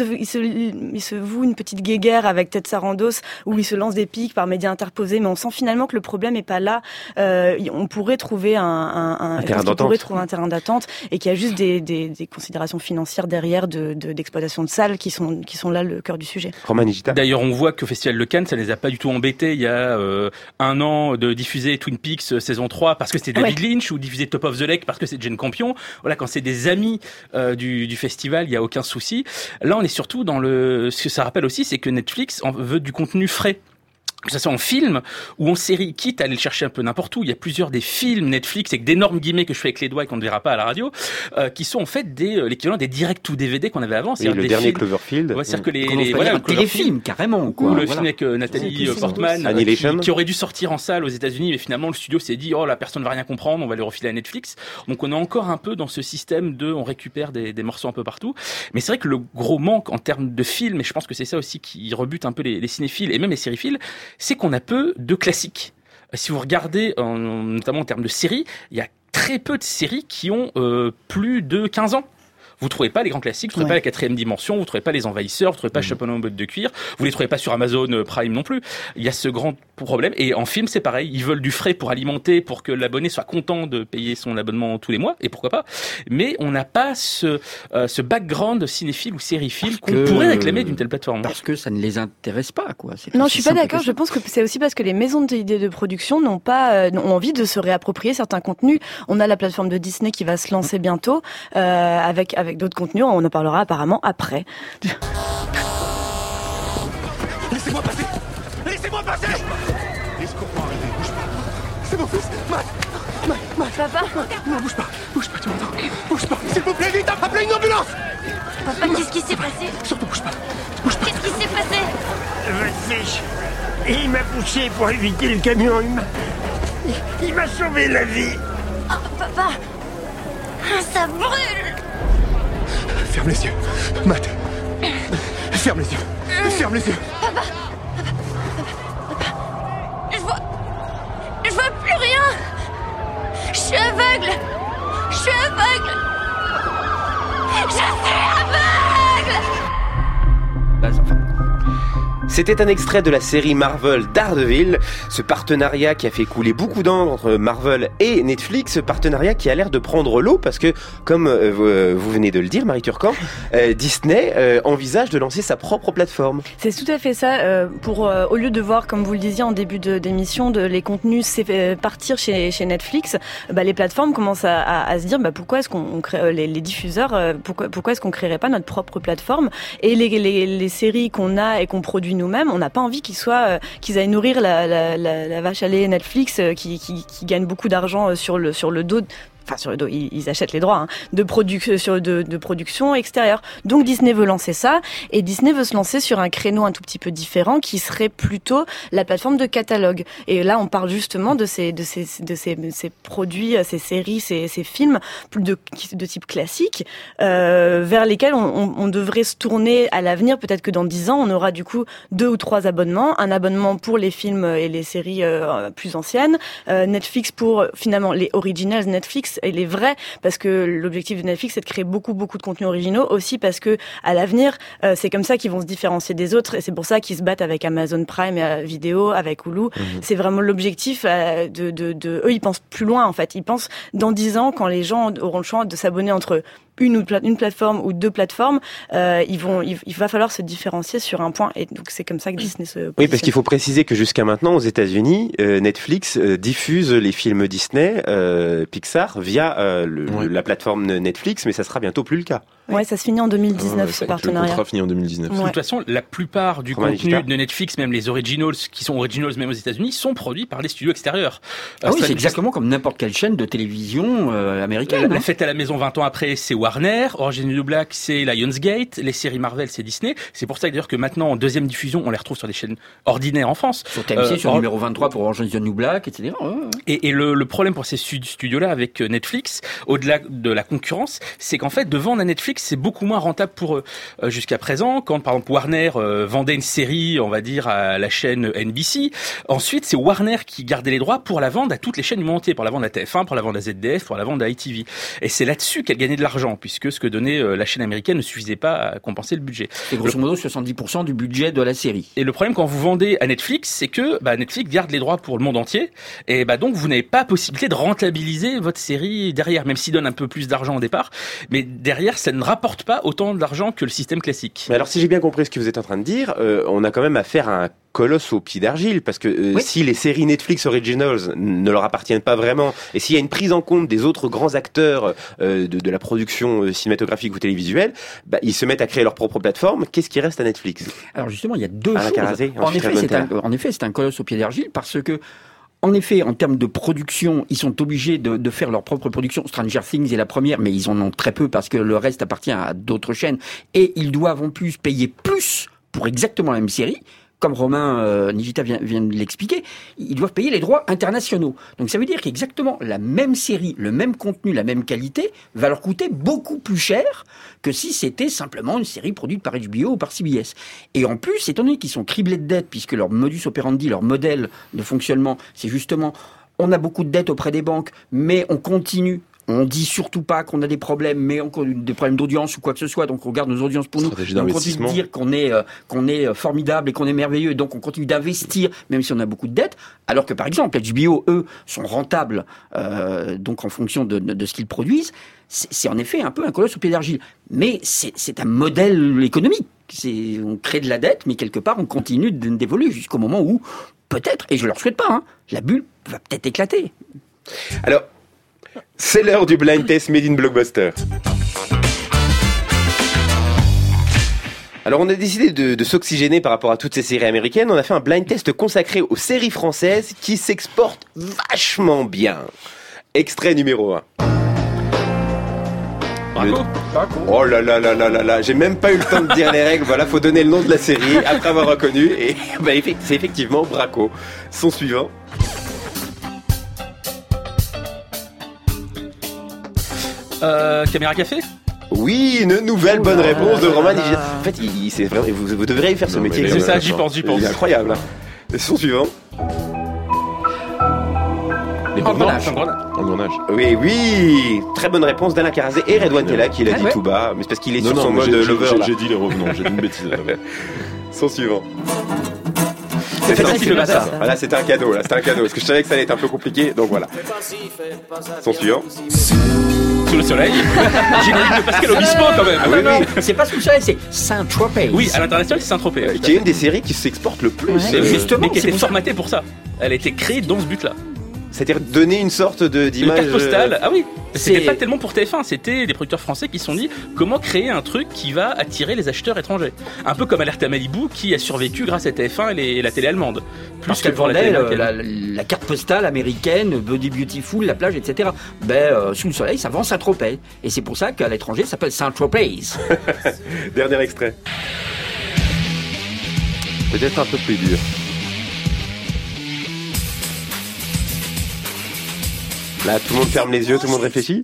se voue une petite guéguerre avec Ted Sarandos où il se lance des piques par médias interposés, mais on sent finalement que le problème est pas là. On pourrait trouver un terrain d'attente et qu'il y a juste des considérations financières derrière d'exploitation de salles qui sont là le cœur du sujet. D'ailleurs, on voit qu'au Festival de Cannes, ça les a pas du tout embêtés. Il y a 1 an de diffuser Twin Peaks saison 3 parce que c'était David Lynch ou diffuser Top of the Lake parce que c'est Jane Campion. Voilà, quand c'est des amis du festival, il y a aucun souci. Là, on est surtout dans ce que ça rappelle aussi, c'est que Netflix veut du contenu frais. Que ça soit en film ou en série, quitte à aller le chercher un peu n'importe où. Il y a plusieurs des films Netflix avec d'énormes guillemets que je fais avec les doigts et qu'on ne verra pas à la radio, qui sont en fait l'équivalent des direct to DVD qu'on avait avant. Oui, le dernier Cloverfield. Ouais, c'est-à-dire que le téléfilm carrément, quoi. Ou le film avec Nathalie Portman, qui aurait dû sortir en salle aux États-Unis, mais finalement le studio s'est dit la personne ne va rien comprendre, on va le refiler à Netflix. Donc on est encore un peu dans ce système on récupère des morceaux un peu partout. Mais c'est vrai que le gros manque en termes de films, et je pense que c'est ça aussi qui rebute un peu les cinéphiles et même les sériphiles, c'est qu'on a peu de classiques. Si vous regardez, notamment en termes de séries, il y a très peu de séries qui ont plus de 15 ans. Vous trouvez pas les grands classiques, vous trouvez pas la 4e dimension, vous trouvez pas les Envahisseurs, vous trouvez pas Chapeau en botte de cuir, vous les trouvez pas sur Amazon Prime non plus. Il y a ce grand problème. Et en film, c'est pareil. Ils veulent du frais pour alimenter, pour que l'abonné soit content de payer son abonnement tous les mois. Et pourquoi pas. Mais on n'a pas ce background cinéphile ou sériephile qu'on pourrait réclamer d'une telle plateforme. Parce que ça ne les intéresse pas, quoi. Non, je suis pas d'accord. Je pense que c'est aussi parce que les maisons de production ont envie de se réapproprier certains contenus. On a la plateforme de Disney qui va se lancer bientôt, avec d'autres contenus, on en parlera apparemment après. Laissez-moi passer! Laissez-moi passer! Laisse-moi arrêter, bouge pas! C'est mon fils! Matt! Papa! Non, bouge pas, tu m'entends? Bouge pas, s'il vous plaît, vite, appelez une ambulance! Papa, qu'est-ce qui s'est passé? Surtout bouge pas! Qu'est-ce qui s'est passé? Votre fiche, il m'a poussé pour éviter le camion, il m'a sauvé la vie! Oh, papa! Ça brûle! Ferme les yeux, Matt. Ferme les yeux. Ferme les yeux. Papa. Je vois plus rien. Je suis aveugle. Je suis aveugle. C'était un extrait de la série Marvel Daredevil, ce partenariat qui a fait couler beaucoup d'encre entre Marvel et Netflix, ce partenariat qui a l'air de prendre l'eau parce que, comme vous venez de le dire, Marie Turcan, Disney envisage de lancer sa propre plateforme. C'est tout à fait ça. Au lieu de voir, comme vous le disiez en début d'émission, les contenus partir chez Netflix, les plateformes commencent à se dire pourquoi est-ce qu'on crée les diffuseurs, pourquoi est-ce qu'on créerait pas notre propre plateforme, et les séries qu'on a et qu'on produit nous-mêmes, on n'a pas envie qu'ils aillent nourrir la vache à lait Netflix qui gagne beaucoup d'argent sur le dos. Enfin, sur le dos, ils achètent les droits de production extérieure. Donc Disney veut lancer ça, et Disney veut se lancer sur un créneau un tout petit peu différent qui serait plutôt la plateforme de catalogue. Et là, on parle justement de ces produits, ces séries, ces films de type classique, vers lesquels on devrait se tourner à l'avenir. Peut-être que dans 10 ans, on aura du coup 2 ou 3 abonnements. Un abonnement pour les films et les séries plus anciennes, Netflix pour finalement les originals Netflix et les vrais, parce que l'objectif de Netflix c'est de créer beaucoup de contenus originaux, aussi parce que à l'avenir c'est comme ça qu'ils vont se différencier des autres, et c'est pour ça qu'ils se battent avec Amazon Prime Vidéo, avec Hulu. C'est vraiment l'objectif eux ils pensent plus loin en fait, ils pensent dans 10 ans quand les gens auront le choix de s'abonner entre une plateforme ou 2 plateformes, il va falloir se différencier sur un point, et donc c'est comme ça que Disney se positionne. Oui, parce qu'il faut préciser que jusqu'à maintenant aux États-Unis, Netflix diffuse les films Disney, Pixar via la plateforme Netflix, mais ça sera bientôt plus le cas. Ouais, ça se finit en 2019 ce partenariat. Le contrat finit en 2019. De toute façon, la plupart du contenu de Netflix, même les originals qui sont originals même aux États-Unis, sont produits par des studios extérieurs. Ah oui, c'est exactement comme n'importe quelle chaîne de télévision américaine. La Fête à la maison 20 ans après, c'est Warner. Orange is the New Black, c'est Lionsgate. Les séries Marvel, c'est Disney. C'est pour ça d'ailleurs que maintenant, en deuxième diffusion, on les retrouve sur des chaînes ordinaires en France. Sur TMC, sur numéro 23 pour Orange is the New Black, etc. Et le problème pour ces studios-là avec Netflix, au-delà de la concurrence, c'est qu'en fait, de vendre à Netflix, c'est beaucoup moins rentable pour eux. Jusqu'à présent, quand par exemple Warner vendait une série, on va dire, à la chaîne NBC, ensuite c'est Warner qui gardait les droits pour la vendre à toutes les chaînes du monde entier, pour la vendre à TF1, pour la vendre à ZDF, pour la vendre à ITV. Et c'est là-dessus qu'elle gagnait de l'argent, puisque ce que donnait la chaîne américaine ne suffisait pas à compenser le budget. C'est grosso modo 70% du budget de la série. Et le problème quand vous vendez à Netflix, c'est que Netflix garde les droits pour le monde entier, et donc vous n'avez pas possibilité de rentabiliser votre série derrière, même s'il donne un peu plus d'argent au départ, mais derrière ça ne rapporte pas autant d'argent que le système classique. Mais alors si j'ai bien compris ce que vous êtes en train de dire, on a quand même affaire à un colosse au pied d'argile, parce que si les séries Netflix Originals ne leur appartiennent pas vraiment, et s'il y a une prise en compte des autres grands acteurs de la production cinématographique ou télévisuelle, ils se mettent à créer leur propre plateforme. Qu'est-ce qui reste à Netflix? Alors justement, il y a 2 choses. En effet, c'est un colosse au pied d'argile, parce que en effet, en termes de production, ils sont obligés de faire leur propre production. Stranger Things est la première, mais ils en ont très peu parce que le reste appartient à d'autres chaînes. Et ils doivent en plus payer plus pour exactement la même série. Comme Romain Nigita vient de l'expliquer, ils doivent payer les droits internationaux. Donc ça veut dire qu'exactement la même série, le même contenu, la même qualité va leur coûter beaucoup plus cher que si c'était simplement une série produite par HBO ou par CBS. Et en plus, étant donné qu'ils sont criblés de dettes, puisque leur modus operandi, leur modèle de fonctionnement, c'est justement on a beaucoup de dettes auprès des banques, mais on continue. On dit surtout pas qu'on a des problèmes, mais on a des problèmes d'audience ou quoi que ce soit, donc on garde nos audiences pour nous. On continue de dire qu'on est formidable et qu'on est merveilleux, donc on continue d'investir, même si on a beaucoup de dettes, alors que par exemple, HBO, eux, sont rentables, donc en fonction de ce qu'ils produisent. C'est en effet un peu un colosse au pied d'argile. Mais c'est un modèle économique. On crée de la dette, mais quelque part, on continue d'évoluer jusqu'au moment où, peut-être, et je leur souhaite pas, la bulle va peut-être éclater. Alors, c'est l'heure du blind test Made in Blockbuster. Alors on a décidé de s'oxygéner par rapport à toutes ces séries américaines. On a fait un blind test consacré aux séries françaises qui s'exportent vachement bien. Extrait numéro 1. Braco. Oh là là là là là là, j'ai même pas eu le temps de dire les règles. Voilà, faut donner le nom de la série après avoir reconnu. Et c'est effectivement Braco. Son suivant. Caméra Café? Oui, une nouvelle bonne réponse de Romain Nigita. En fait, c'est vrai, vous devriez faire ce métier. C'est ça, j'y pense. Il est incroyable. Son suivant. Engrenage. Engrenage. Oui, très bonne réponse d'Alain Carazé et Redouane Tella qui l'a dit tout bas, mais c'est parce qu'il est sur son mode lover là. J'ai dit les revenants, j'ai dit une bêtise. Son suivant. C'est facile le bazar. Voilà, c'était un cadeau, là, c'était un cadeau, parce que je savais que ça allait être un peu compliqué, donc voilà. Son suivant. Sous le soleil. Générique de Pascal Obispo quand même. Ah, non, c'est pas sous le soleil, c'est Saint-Tropez. Oui, à l'international, c'est Saint-Tropez. Qui est une des séries qui s'exporte le plus. Justement, mais qui était formatée pour ça. Elle a été créée dans ce but-là. C'est-à-dire donner une sorte d'image. Une carte postale. Ah oui. C'était pas tellement pour TF1, c'était des producteurs français qui se sont dit comment créer un truc qui va attirer les acheteurs étrangers. Un peu comme Alerte à Malibu qui a survécu grâce à TF1 et la télé allemande. Plus que pour la carte postale américaine, Body Beautiful, la plage, etc. Sous le soleil, ça vend Saint-Tropez. Et c'est pour ça qu'à l'étranger, ça s'appelle Saint-Tropez. Dernier extrait. Peut-être un peu plus dur. Là, tout le monde ferme les yeux, tout le monde réfléchit.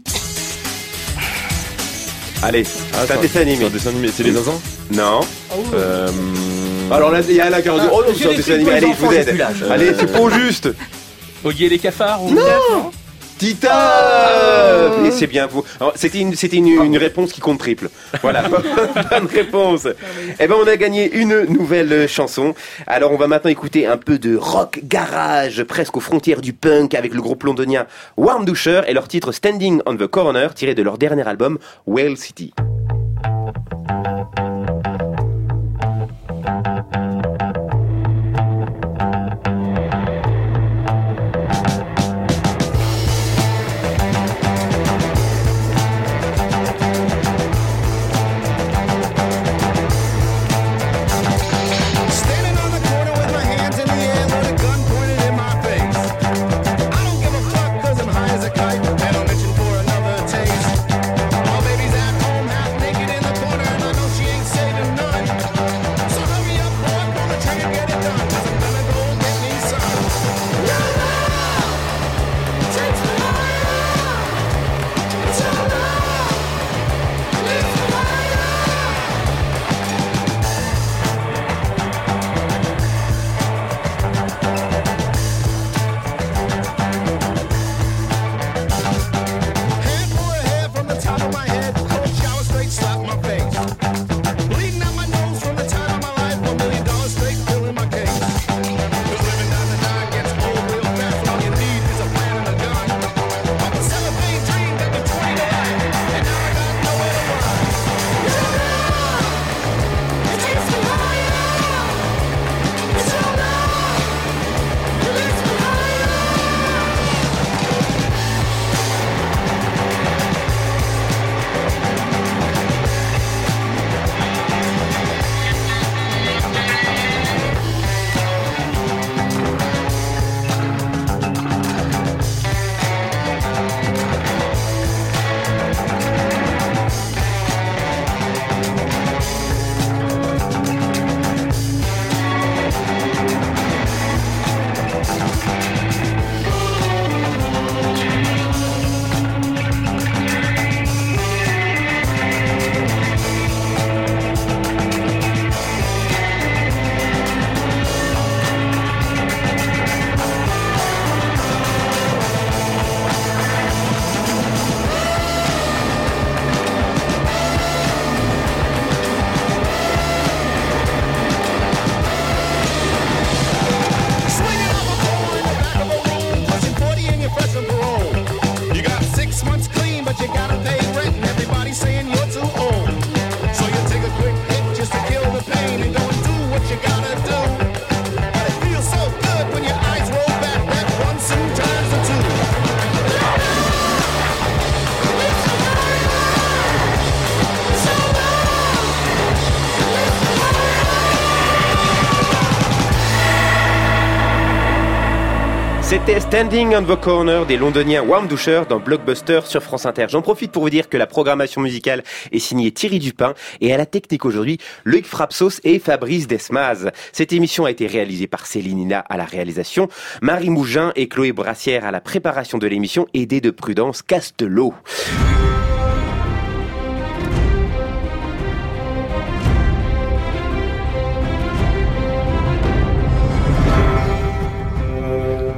Allez, c'est un dessin animé. C'est les Zinzins ? Non. Alors là, il y a la carte de... Oh non, c'est un dessin animé. Allez, je vous aide. Allez, c'est pour juste. Oggy et les cafards ou... Non. Titeuf. Et c'est bien vous. C'était une réponse qui compte triple. Voilà, bonne réponse. Eh ben, on a gagné une nouvelle chanson. Alors, on va maintenant écouter un peu de rock garage, presque aux frontières du punk, avec le groupe londonien Warm Dusher et leur titre Standing on the Corner, tiré de leur dernier album Whale City. C'était Standing on the Corner des londoniens Warm Dusher dans Blockbuster sur France Inter. J'en profite pour vous dire que la programmation musicale est signée Thierry Dupin et à la technique aujourd'hui, Loïc Frapsos et Fabrice Desmaz. Cette émission a été réalisée par Céline Hina à la réalisation, Marie Mougin et Chloé Brassière à la préparation de l'émission, aidée de Prudence Castelot.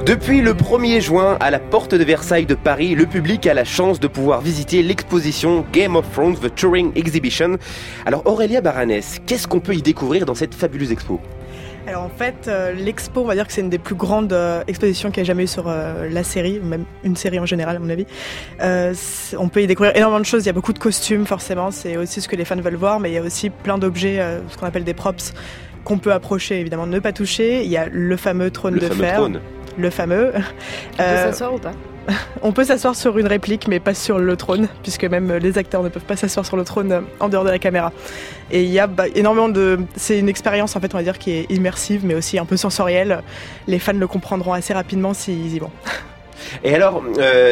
Depuis le 1er juin, à la porte de Versailles de Paris, le public a la chance de pouvoir visiter l'exposition Game of Thrones The Touring Exhibition. Alors Aurélia Baranès, qu'est-ce qu'on peut y découvrir dans cette fabuleuse expo ? Alors en fait, l'expo, on va dire que c'est une des plus grandes expositions qu'il y a jamais eu sur la série, ou même une série en général à mon avis. On peut y découvrir énormément de choses, il y a beaucoup de costumes forcément, c'est aussi ce que les fans veulent voir, mais il y a aussi plein d'objets, ce qu'on appelle des props, qu'on peut approcher, évidemment, ne pas toucher. Il y a le fameux trône de fer. Le fameux. On peut s'asseoir ou pas ? On peut s'asseoir sur une réplique, mais pas sur le trône, puisque même les acteurs ne peuvent pas s'asseoir sur le trône en dehors de la caméra. Et il y a énormément de... C'est une expérience, en fait, on va dire, qui est immersive, mais aussi un peu sensorielle. Les fans le comprendront assez rapidement s'ils y vont. Et alors,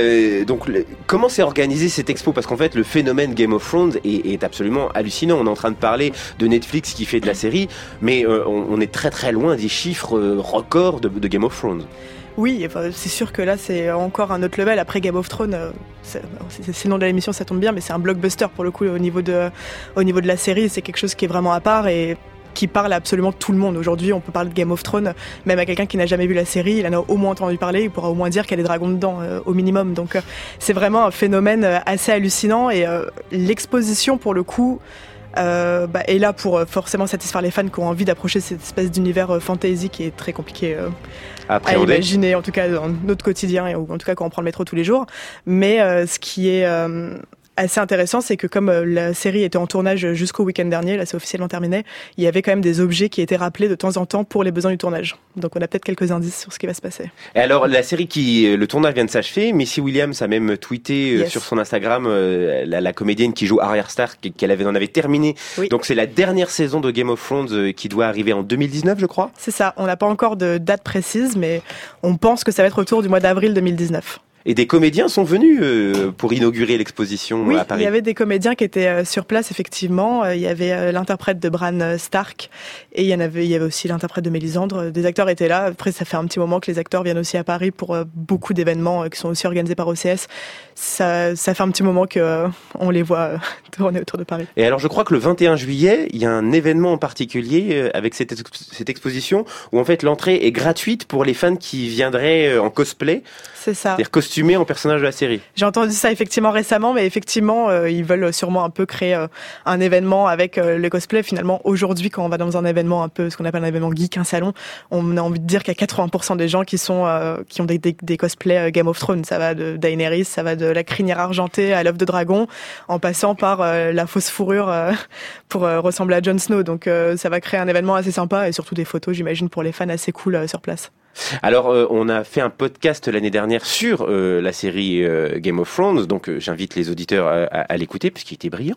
comment s'est organisée cette expo ? Parce qu'en fait, le phénomène Game of Thrones est absolument hallucinant. On est en train de parler de Netflix qui fait de la série, mais on est très très loin des chiffres records de Game of Thrones. Oui, enfin, c'est sûr que là, c'est encore un autre level. Après Game of Thrones, c'est le nom de l'émission, ça tombe bien, mais c'est un blockbuster pour le coup au niveau de la série. C'est quelque chose qui est vraiment à part et qui parle à absolument tout le monde. Aujourd'hui, on peut parler de Game of Thrones, même à quelqu'un qui n'a jamais vu la série, il en a au moins entendu parler, il pourra au moins dire qu'il y a des dragons dedans, au minimum. Donc c'est vraiment un phénomène assez hallucinant et l'exposition, pour le coup, est là pour forcément satisfaire les fans qui ont envie d'approcher cette espèce d'univers fantasy qui est très compliqué à imaginer, en tout cas dans notre quotidien, ou en tout cas quand on prend le métro tous les jours. Mais ce qui est assez intéressant, c'est que comme la série était en tournage jusqu'au week-end dernier, là c'est officiellement terminé, il y avait quand même des objets qui étaient rappelés de temps en temps pour les besoins du tournage. Donc on a peut-être quelques indices sur ce qui va se passer. Et alors la série le tournage vient de s'achever, Maisie Williams a même tweeté sur son Instagram la comédienne qui joue Arya Stark qu'elle en avait terminé. Oui. Donc c'est la dernière saison de Game of Thrones qui doit arriver en 2019, je crois. C'est ça, on n'a pas encore de date précise, mais on pense que ça va être autour du mois d'avril 2019. Et des comédiens sont venus pour inaugurer l'exposition à Paris. Il y avait des comédiens qui étaient sur place, effectivement. Il y avait l'interprète de Bran Stark et il y avait aussi l'interprète de Mélisandre. Des acteurs étaient là. Après, ça fait un petit moment que les acteurs viennent aussi à Paris pour beaucoup d'événements qui sont aussi organisés par OCS. Ça fait un petit moment qu'on les voit tourner autour de Paris. Et alors, je crois que le 21 juillet, il y a un événement en particulier avec cette exposition où en fait l'entrée est gratuite pour les fans qui viendraient en cosplay. C'est ça. C'est-à-dire costumé en personnage de la série. J'ai entendu ça effectivement récemment, mais effectivement, ils veulent sûrement un peu créer un événement avec le cosplay. Finalement, aujourd'hui, quand on va dans un événement un peu, ce qu'on appelle un événement geek, un salon, on a envie de dire qu'il y a 80% des gens qui ont des cosplays Game of Thrones. Ça va de Daenerys, ça va de la crinière argentée à l'œuf de dragon, en passant par la fausse fourrure pour ressembler à Jon Snow. Donc ça va créer un événement assez sympa et surtout des photos, j'imagine, pour les fans assez cool sur place. Alors, on a fait un podcast l'année dernière sur la série Game of Thrones, donc j'invite les auditeurs à l'écouter puisqu'il était brillant.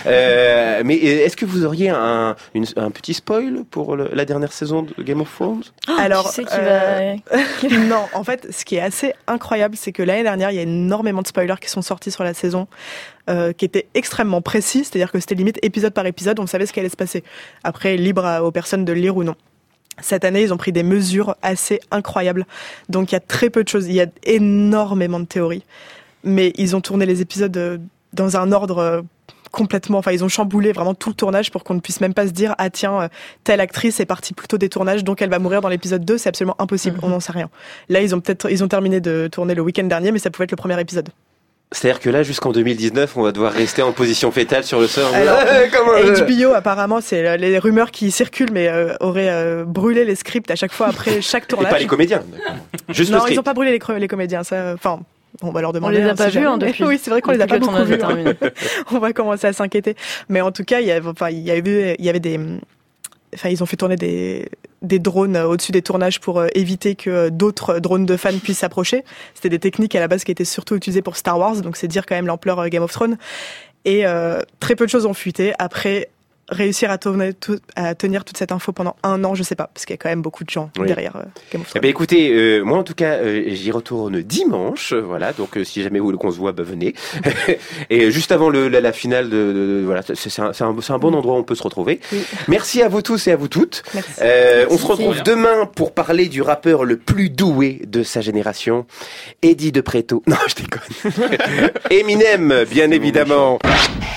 Mais est-ce que vous auriez un petit spoil pour la dernière saison de Game of Thrones ? Alors, tu sais qui va... non, en fait, ce qui est assez incroyable, c'est que l'année dernière, il y a énormément de spoilers qui sont sortis sur la saison. Qui étaient extrêmement précis, c'est-à-dire que c'était limite épisode par épisode, on savait ce qui allait se passer. Après, libre aux personnes de le lire ou non. Cette année, ils ont pris des mesures assez incroyables. Donc, il y a très peu de choses. Il y a énormément de théories. Mais ils ont tourné les épisodes dans un ordre complètement... Enfin, ils ont chamboulé vraiment tout le tournage pour qu'on ne puisse même pas se dire « Ah tiens, telle actrice est partie plus tôt des tournages, donc elle va mourir dans l'épisode 2. » C'est absolument impossible. On n'en sait rien. Là, ils ont terminé de tourner le week-end dernier, mais ça pouvait être le premier épisode. C'est-à-dire que là, jusqu'en 2019, on va devoir rester en position fétale sur le sol. Alors, HBO, apparemment, c'est les rumeurs qui circulent, mais auraient brûlé les scripts à chaque fois après chaque tournage. Et pas les comédiens. Juste non, le script. Ils n'ont pas brûlé les comédiens. Ça, enfin, on va leur demander. On les a pas vus depuis. Oui, c'est vrai qu'on les a pas beaucoup vus. On va commencer à s'inquiéter. Mais en tout cas, il y avait des... Enfin, ils ont fait tourner des drones au-dessus des tournages pour éviter que d'autres drones de fans puissent s'approcher. C'était des techniques à la base qui étaient surtout utilisées pour Star Wars, donc c'est dire quand même l'ampleur Game of Thrones. Et très peu de choses ont fuité. Après, réussir à tenir toute cette info pendant 1 an, je sais pas, parce qu'il y a quand même beaucoup de gens derrière Game of Thrones. Eh ben écoutez, moi en tout cas, j'y retourne dimanche, voilà, donc si jamais vous voulez qu'on se voit, venez. Et juste avant la finale voilà, c'est un bon endroit où on peut se retrouver. Oui. Merci à vous tous et à vous toutes. On se retrouve demain pour parler du rappeur le plus doué de sa génération, Eddie de Preto. Non, je déconne. Eminem, bien évidemment.